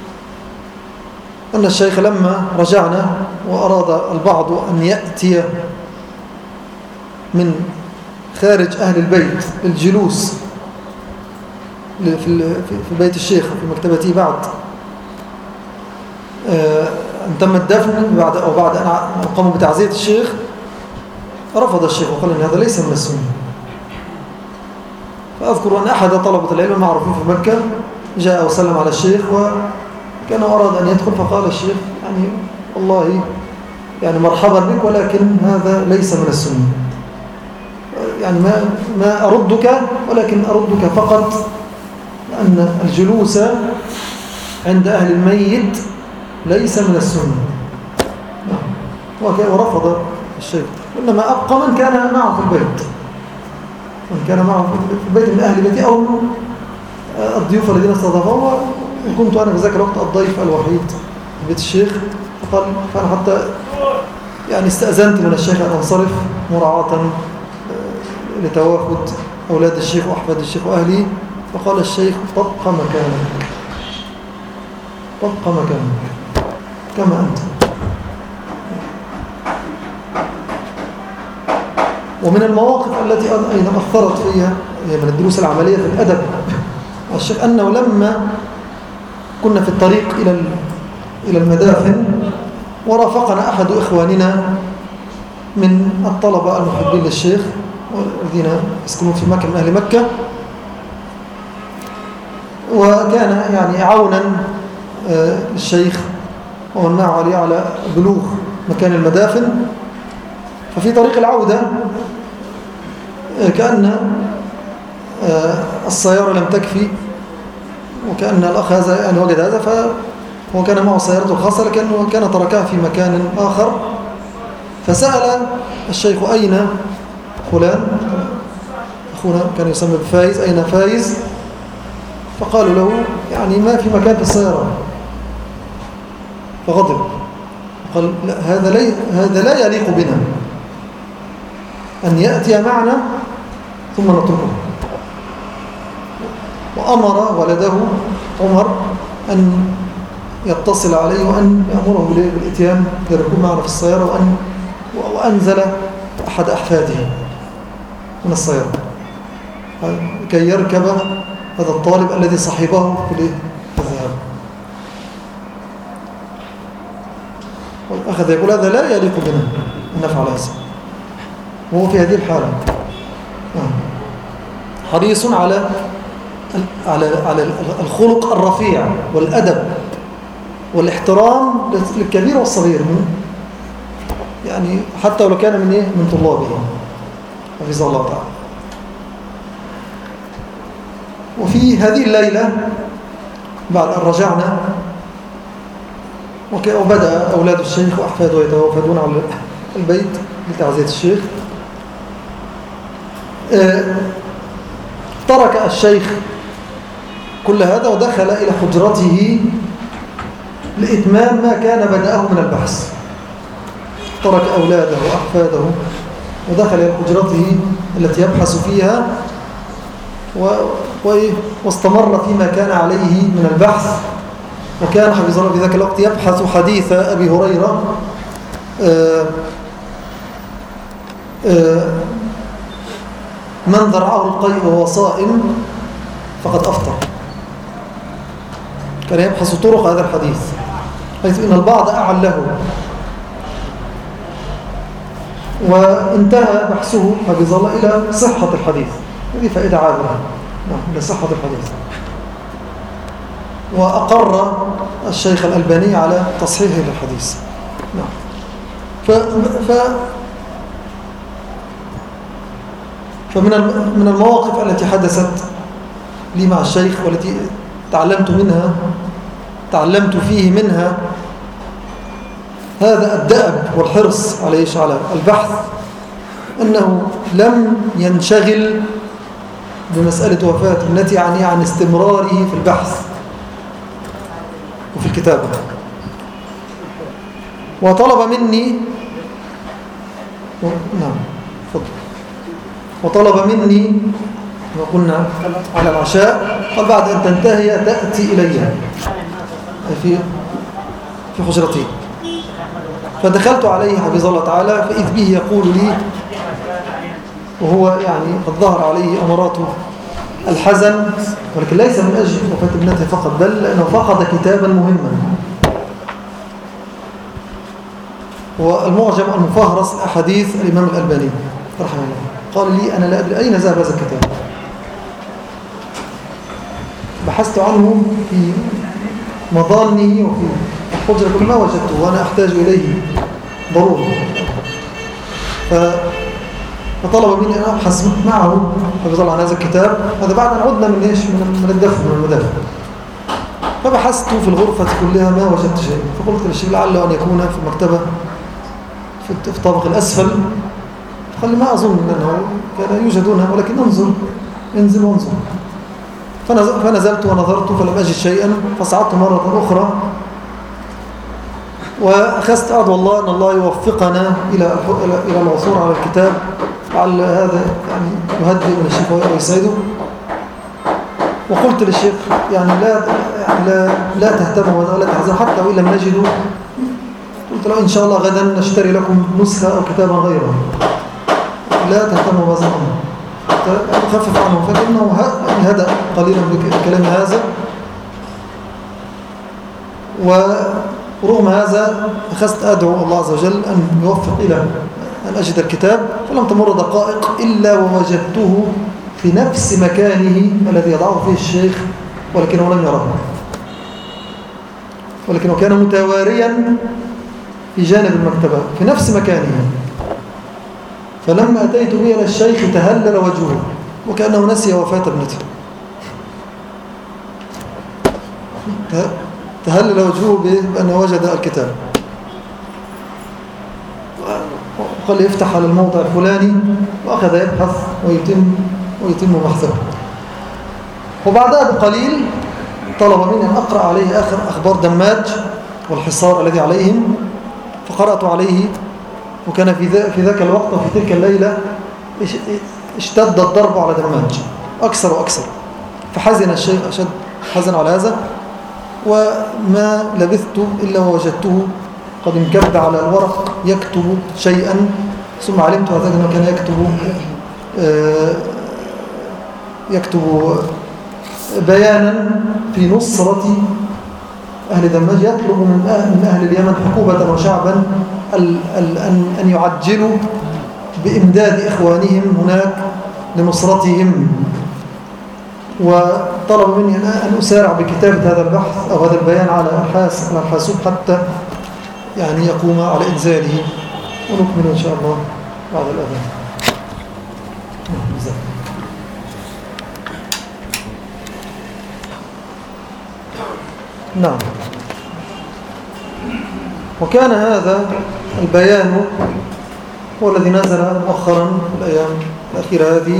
أن الشيخ لما رجعنا وأراد البعض أن يأتي من خارج أهل البيت للجلوس في بيت الشيخ في مكتبته بعد أن تم الدفن بعد أو بعد أن قاموا بتعزية الشيخ، رفض الشيخ وقال أن هذا ليس من السنة. فأذكر أن أحد طلبة العلم المعروفين في مكة جاء وسلم على الشيخ وكان أراد أن يدخل، فقال الشيخ يعني والله يعني مرحبا بك ولكن هذا ليس من السنة، يعني ما, ما أردك ولكن أردك فقط أن الجلوس عند أهل الميت ليس من السنة. ورفض الشيخ، إنما أبقى من كان معه في البيت من كان معه في البيت من أهل بيتي أو الضيوف الذين استضافوه، وكنت أنا في ذاك الوقت الضيف الوحيد في بيت الشيخ. فقال فأنا حتى يعني استأذنت من الشيخ أن أنصرف مراعاة لتوافد أولاد الشيخ وأحفاد الشيخ وأهلي. فقال الشيخ تبقى مكانك تبقى مكانك كما أنت. ومن المواقف التي أيضا أثرت فيها هي من الدروس العملية في الأدب الشيخ أنه لما كنا في الطريق إلى إلى المدافن ورافقنا أحد إخواننا من الطلبة المحبين للشيخ والذين يسكنون في مكة من أهل مكة، وكان يعني عونا للشيخ ومن معه عليه على بلوغ مكان المدافن. ففي طريق العودة كأن السيارة لم تكفي، وكأن الأخ هذا يعني وجد هذا، فهو كان معه سيارته الخاصة لكنه كان تركها في مكان آخر. فسأل الشيخ أين فلان، أخونا كان يسمى بفايز، أين فايز؟ فقالوا له يعني ما في مكان في السيارة. فغضب قال لا هذا لا هذا لا يليق بنا أن يأتي معنا ثم نتركه. وأمر ولده عمر أن يتصل عليه وأن يأمره بالإتيان للركوب معنا في السيارة، وأن وأنزل أحد أحفاده من السيارة كي يركب هذا الطالب الذي صحبه في الذهاب. أخذ يقول هذا لا يليق بنا أن نفعل هذا، وهو في هذه الحالة حريص على على على الخلق الرفيع والأدب والاحترام للكبير والصغير، يعني حتى ولو كان من إيه من طلابه حفظه الله تعالى. وفي هذه الليلة بعد أن رجعنا وبدأ أولاد الشيخ وأحفاده يتوافدون على البيت لتعزية الشيخ، ترك الشيخ كل هذا ودخل إلى حجرته لإتمام ما كان بدأه من البحث. ترك أولاده وأحفاده ودخل إلى حجرته التي يبحث فيها، واستمر فيما كان عليه من البحث. وكان حفظه الله في ذاك الوقت يبحث حديث أبي هريرة آآ آآ من ذرعه القيء وهو صائم فقد أفطر. كان يبحث طرق هذا الحديث، حيث إن البعض أعله، وانتهى بحثه حفظه الله إلى صحة الحديث. هذه فائدة عابرة، نعم، إلى صحة الحديث. وأقر الشيخ الألباني على تصحيحه للحديث. نعم. ف ف فمن من المواقف التي حدثت لي مع الشيخ والتي تعلمت منها تعلمت فيه منها هذا الدأب والحرص عليه على البحث، أنه لم ينشغل بمسألة وفاة ابنتي، يعني عن استمراره في البحث وفي الكتابة. وطلب مني و... نعم فضل. وطلب مني ما قلنا على العشاء، قال بعد أن تنتهي تأتي إلي في في حجرتي. فدخلت عليه حفظه الله تعالى، فإذ به يقول لي، وهو يعني قد ظهر عليه أمارات الحزن، ولكن ليس من أجل وفاة ابنته فقط، بل لأنه فقد كتابا مهما، والمعجم المفهرس الأحاديث الإمام الألباني رحمه الله. قال لي: أنا لا أدري أين ذهب هذا الكتاب. بحثت عنه في مظانه وفي الحجرة، كل ما وجدته وأنا أحتاج إليه ضروري. فطلب مني أن أبحث معه حفظ الله عن هذا الكتاب. هذا بعد أن عدنا من إيش من الدفن من المدافع. فبحثت في الغرفة كلها ما وجدت شيء. فقلت للشيخ لعله أن يكون في المكتبة في الطابق الأسفل. قال لي: ما أظن أنه كان يوجد هنا، ولكن انظر انزل وانظر. فنزلت ونظرت فلم أجد شيئا. فصعدت مرة أخرى وأخذت أدعو الله أن الله يوفقنا إلى إلى العثور على الكتاب، لعل هذا يعني يهدئ من الشيخ ويسعده. وقلت للشيخ يعني لا لا لا تهتموا ولا تحزنوا حتى وإن لم نجدوا. قلت له: إن شاء الله غدا نشتري لكم نسخة أو كتابا غيره، لا تهتموا بهذا الأمر حتى أخفف عنه. فإنه هدأ قليلا بكلام هذا. ورغم هذا أخذت أدعو الله عز وجل أن يوفق إلى أن أجد الكتاب. فلم تمر دقائق إلا ووجدته في نفس مكانه الذي يضعه فيه الشيخ، ولكنه لم يره، ولكنه كان متواريا في جانب المكتبة في نفس مكانه. فلما أتيت به إلى الشيخ تهلل وجهه وكأنه نسي وفاة ابنته. تهلل وجهه بأنه وجد الكتاب. وقال لي: يفتح على الموضع الفلاني، وأخذ يبحث ويتم ويتم بحثه. وبعدها بقليل طلب مني أن أقرأ عليه آخر أخبار دماج والحصار الذي عليهم. فقرأت عليه، وكان في في ذاك الوقت وفي تلك الليلة اشتد الضرب على دماج أكثر وأكثر. فحزن الشيخ أشد حزن على هذا. وما لبثت إلا ووجدته قد انكب على الورق يكتب شيئا، ثم علمت هذا أنه كان يكتب يكتب بيانا في نصرة أهل دماج، يطلب من أهل, من أهل اليمن حكومة وشعبا أن يعجلوا بإمداد إخوانهم هناك لنصرتهم. وطلب مني أن أسارع بكتابة هذا البحث أو هذا البيان على الحاسوب حتى يعني يقوم على إنزاله. ونكمل إن شاء الله بعد الأذان. نعم. وكان هذا البيان هو الذي نزل مؤخرا في الأيام الأخيرة هذه،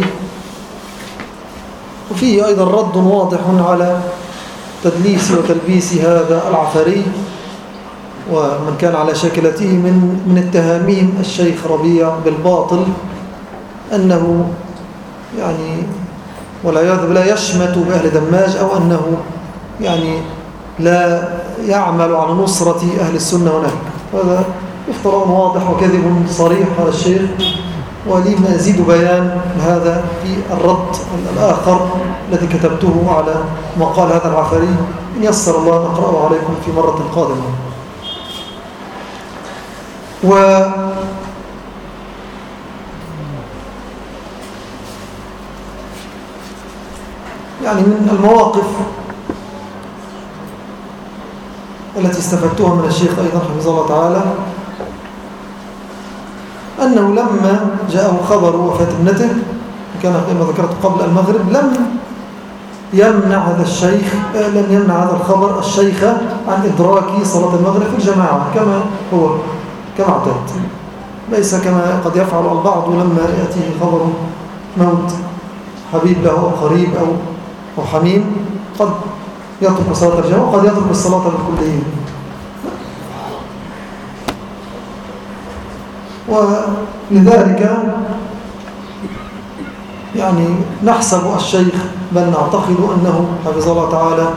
وفيه أيضا رد واضح على تدليس وتلبيس هذا العفري ومن كان على شاكلته من من اتهامهم الشيخ ربيع بالباطل، أنه يعني والعياذ بالله يشمت بأهل دماج، أو أنه يعني لا يعمل على نصرة أهل السنة هناك. هذا افتراء واضح وكذب صريح على الشيخ، ولي مزيد بيان هذا في الرد الآخر الذي كتبته على مقال هذا العفري، إن يسر الله نقرأه عليكم في مرة قادمة. و يعني من المواقف التي استفدتها من الشيخ أيضا حفظه الله تعالى، أنه لما جاءه خبر وفاة ابنته، كان كما ذكرت قبل المغرب، لم يمنع هذا الشيخ لم يمنع هذا الخبر الشيخ عن إدراك صلاة المغرب في الجماعة كما هو كما اعتاد، ليس كما قد يفعل البعض لما يأتيه خبر موت حبيب له أو قريب أو أو حميم، قد يترك صلاة الجماعة وقد يترك الصلاة بالكلية. ولذلك يعني نحسب الشيخ، بل نعتقد أنه حفظه الله تعالى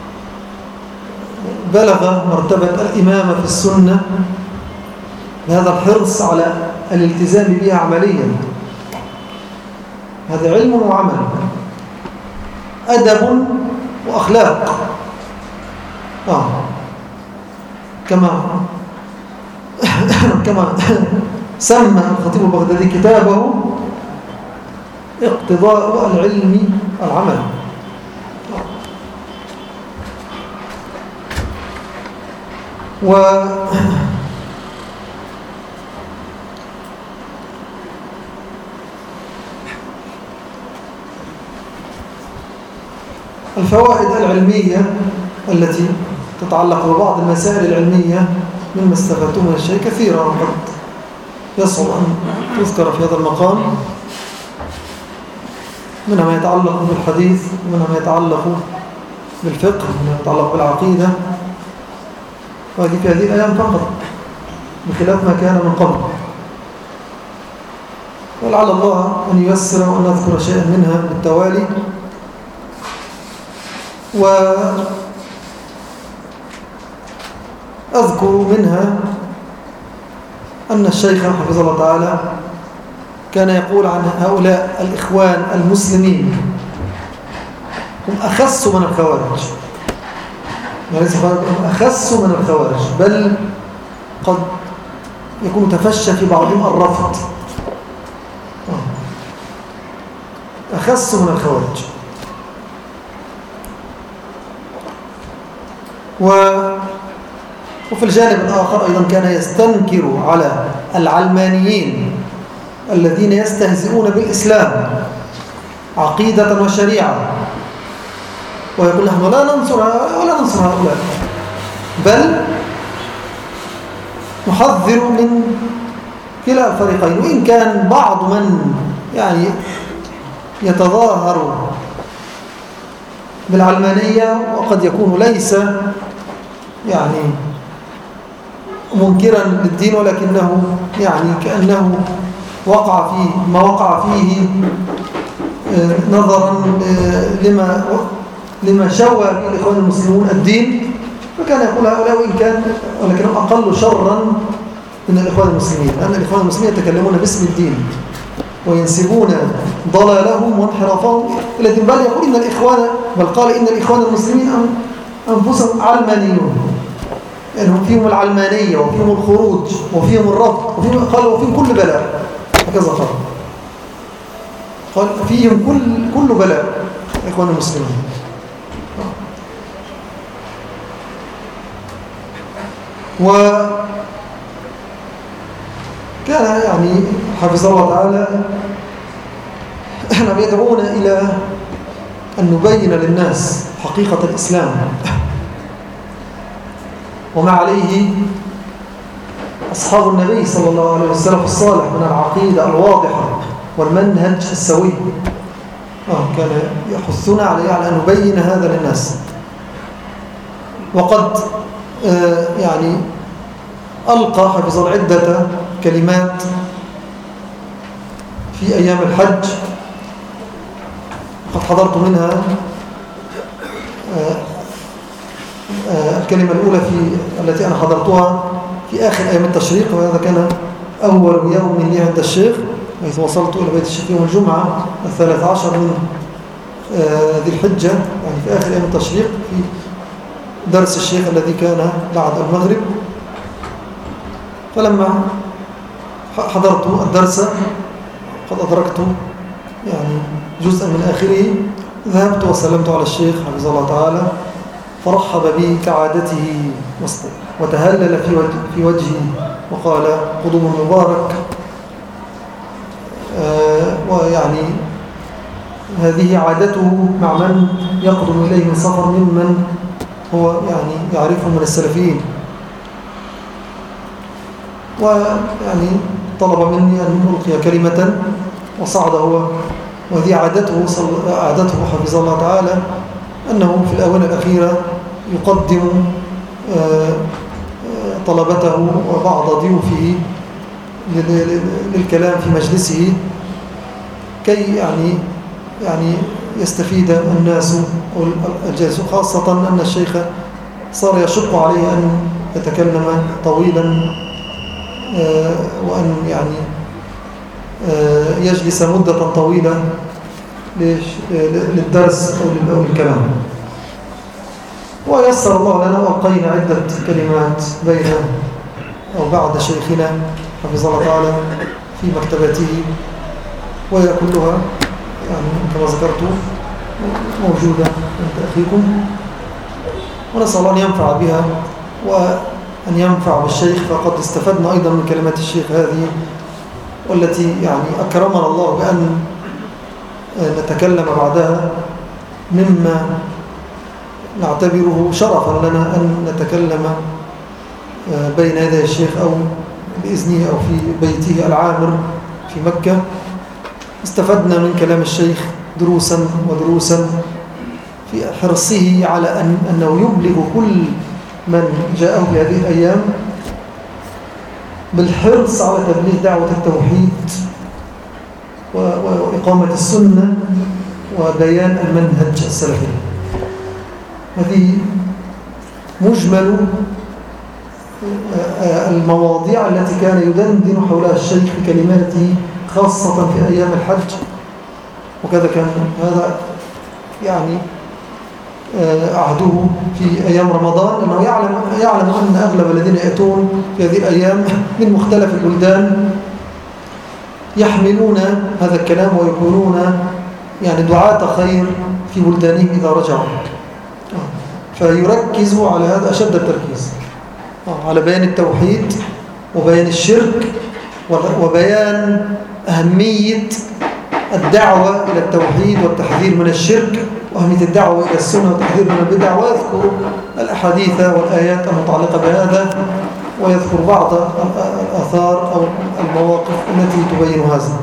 بلغ مرتبة الإمامة في السنة بهذا الحرص على الالتزام بها عمليا. هذا علم وعمل، أدب وأخلاق. آه. كما كما سمى الخطيب البغدادي كتابه اقتضاء العلم العمل. و الفوائد العلمية التي تتعلق ببعض المسائل العلمية مما استفدته من الشيء كثيرة، وقد يصعب أن تذكر في هذا المقام، منها ما يتعلق بالحديث، ومنها ما يتعلق بالفقه، ومنها ما يتعلق بالعقيدة، وهذه في هذه الأيام فقط بخلاف ما كان من قبل. ولعل الله أن ييسر وأن نذكر شيئا منها بالتوالي. وأذكر منها أن الشيخ حفظه الله تعالى كان يقول عن هؤلاء الإخوان المسلمين هم أخس من الخوارج، هم أخس من الخوارج، بل قد يكون تفشى في بعضهم الرفض، أخس من الخوارج. و وفي الجانب الآخر أيضا كان يستنكر على العلمانيين الذين يستهزئون بالإسلام عقيدة وشريعة، ويقول نحن لا ننصر ولا ننصر هؤلاء، بل نحذر من كلا الفريقين. وإن كان بعض من يعني يتظاهر بالعلمانية وقد يكون ليس يعني منكرا للدين، ولكنه يعني كأنه وقع فيه ما وقع فيه نظرا لما لما شوى به الإخوان المسلمون الدين، فكان يقول هؤلاء وإن كان ولكنهم أقل شرا من الإخوان المسلمين، لأن الإخوان المسلمين يتكلمون باسم الدين وينسبون ضلالهم وانحرافهم إلى الدين، بل يقول إن الإخوان بل قال إن الإخوان المسلمين أنفسهم علمانيون، يعني فيهم العلمانية وفيهم الخروج وفيهم الرفض وفيهم قال وفيهم كل بلاء، هكذا قال قال فيهم كل كل بلاء الإخوان المسلمين. وكان يعني حفظه الله تعالى احنا بيدعونا إلى أن نبين للناس حقيقة الإسلام وما عليه أصحاب النبي صلى الله عليه وسلم الصالح من العقيدة الواضحة والمنهج السوي. آه كان يحثنا عليه على أن نبين هذا للناس. وقد آه يعني ألقى حفظ عدة كلمات في أيام الحج قد حضرت منها الكلمة الأولى في التي أنا حضرتها في آخر أيام التشريق، وهذا كان أول يوم لي عند الشيخ، حيث وصلت إلى بيت الشيخ يوم الجمعة الثالث عشر من ذي الحجة، يعني في آخر أيام التشريق، في درس الشيخ الذي كان بعد المغرب. فلما حضرت الدرس قد أدركت يعني جزءا من آخره، ذهبت وسلمت على الشيخ حفظه الله تعالى، فرحب بي كعادته وتهلل في وجهي وقال قدوم مبارك. آه ويعني هذه عادته مع من يقدم إليه من سفر ممن هو يعني يعرفه من السلفيين. ويعني طلب مني أن ألقي كلمة وصعد هو، وهذه عادته عادته حفظه الله تعالى أنه في الآونة الأخيرة يقدم طلبته وبعض ضيوفه للكلام في مجلسه كي يعني يعني يستفيد الناس والجالس، خاصة أن الشيخ صار يشق عليه أن يتكلم طويلا وأن يعني يجلس مدة طويلة للدرس أو للكلام. ويسر الله لنا وألقينا عدة كلمات بين أو بعد شيخنا حفظه الله تعالى في مكتبته، وهي كلها يعني كما ذكرت موجودة عند أخيكم، ونسأل الله أن ينفع بها وأن ينفع بالشيخ. فقد استفدنا أيضا من كلمات الشيخ هذه، والتي يعني أكرمنا الله بأن نتكلم بعدها، مما نعتبره شرفا لنا أن نتكلم بين يدي الشيخ أو بإذنه أو في بيته العامر في مكة. استفدنا من كلام الشيخ دروسا ودروسا في حرصه على أن أنه يبلغ كل من جاءه في هذه الأيام بالحرص على تبليغ دعوة التوحيد وإقامة السنة وبيان المنهج السلفي. هذه مجمل المواضيع التي كان يدندن حولها الشيخ في كلماته، خاصة في أيام الحج. وكذا كان هذا يعني عهده في أيام رمضان، أنه يعلم, يعلم أن أغلب الذين يأتون في هذه الأيام من مختلف البلدان يحملون هذا الكلام ويكونون يعني دعاة خير في بلدانهم إذا رجعوا، فيركز على هذا أشد التركيز، على بيان التوحيد وبيان الشرك وبيان أهمية الدعوة إلى التوحيد والتحذير من الشرك، وأهمية الدعوة إلى السنة والتحذير من البدع، ويذكر الأحاديث والآيات المتعلقة بهذا، ويذكر بعض الآثار أو المواقف التي تبين هذا.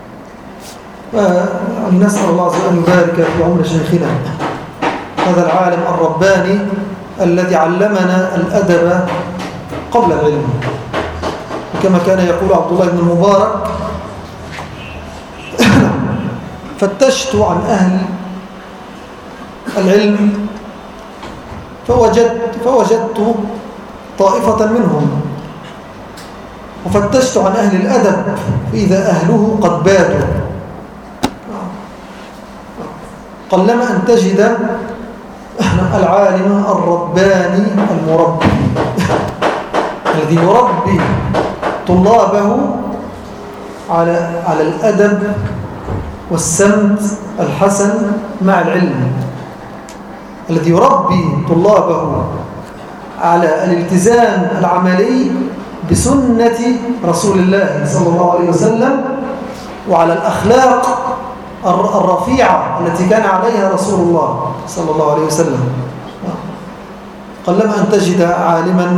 ونسأل الله عز وجل أن يبارك في عمر شيخنا هذا العالم الرباني الذي علمنا الأدب قبل العلم. وكما كان يقول عبد الله بن المبارك: فتشت عن أهل العلم فوجدت, فوجدت طائفة منهم، وفتشت عن أهل الأدب فإذا أهله قد بادوا. قلما أن تجد العالم الرباني المربي الذي يربي طلابه على على الأدب والسمت الحسن مع العلم، الذي يربي طلابه على الالتزام العملي بسنة رسول الله صلى الله عليه وسلم، وعلى الأخلاق الرفيعة التي كان عليها رسول الله صلى الله عليه وسلم. قلما أن تجد عالما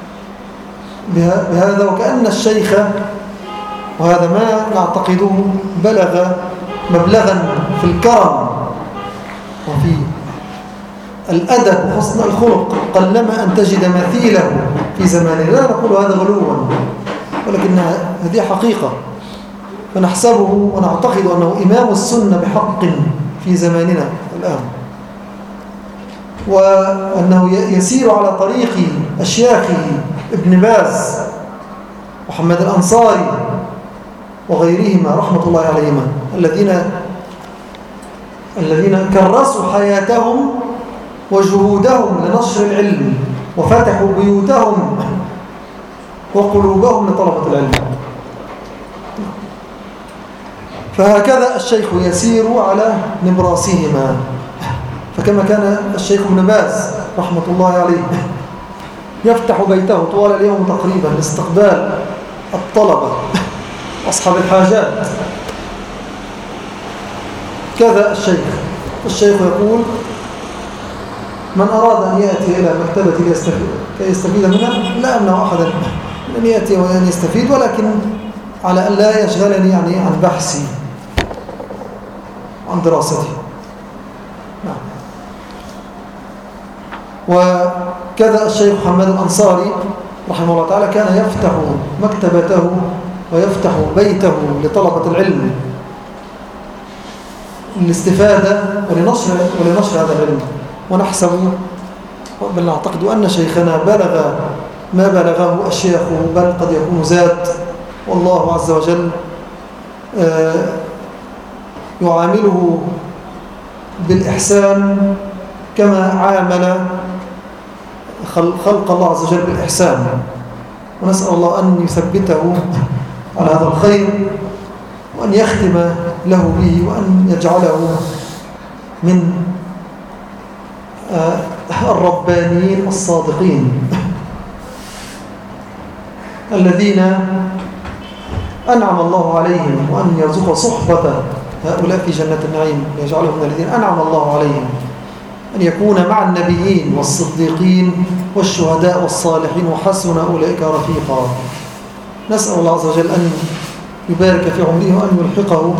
بهذا. وكأن الشيخ، وهذا ما نعتقده، بلغ مبلغا في الكرم وفي الأدب وحسن الخلق قلما أن تجد مثيله في زمانه. لا نقول هذا غلوا، ولكن هذه حقيقة، فنحسبه ونعتقد أنه إمام السنة بحق في زماننا الآن، وأنه يسير على طريق أشياخه ابن باز محمد الأنصاري وغيرهما رحمة الله عليهما، الذين الذين كرسوا حياتهم وجهودهم لنشر العلم وفتحوا بيوتهم وقلوبهم لطلبة العلم. فهكذا الشيخ يسير على نبراسهما، فكما كان الشيخ ابن باز رحمة الله عليه يفتح بيته طوال اليوم تقريبا لاستقبال الطلبة أصحاب الحاجات، كذا الشيخ الشيخ يقول: من أراد أن يأتي إلى مكتبتي كي يستفيد منها لا أمنع أحدا من أن يأتي وأن يستفيد، ولكن على أن لا يشغلني يعني عن بحثي عن دراستي. نعم. وكذا الشيخ محمد الأنصاري رحمه الله تعالى كان يفتح مكتبته ويفتح بيته لطلبة العلم للاستفادة ولنشر, ولنشر هذا العلم. ونحسب بل نعتقد أن شيخنا بلغ ما بلغه أشياخه، بل قد يكون زاد، والله عز وجل يعامله بالإحسان كما عامل خلق الله عز وجل بالإحسان. ونسأل الله أن يثبته على هذا الخير، وأن يختم له به، وأن يجعله من الربانيين الصادقين الذين أنعم الله عليهم، وأن يرزق صحبة هؤلاء في جنة النعيم، يجعلهم من الذين أنعم الله عليهم، أن يكون مع النبيين والصديقين والشهداء والصالحين وحسن أولئك رفيقا. نسأل الله عز وجل أن يبارك في عمره، وأن يلحقه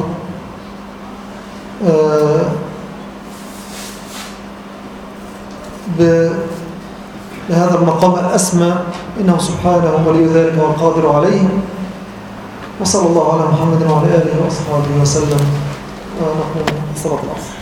بهذا المقام الأسمى، إنه سبحانه ولي ذلك والقادر عليه. وصلى الله على محمد وعلى آله وأصحابه وسلم، ونقوم بصلاة العصر.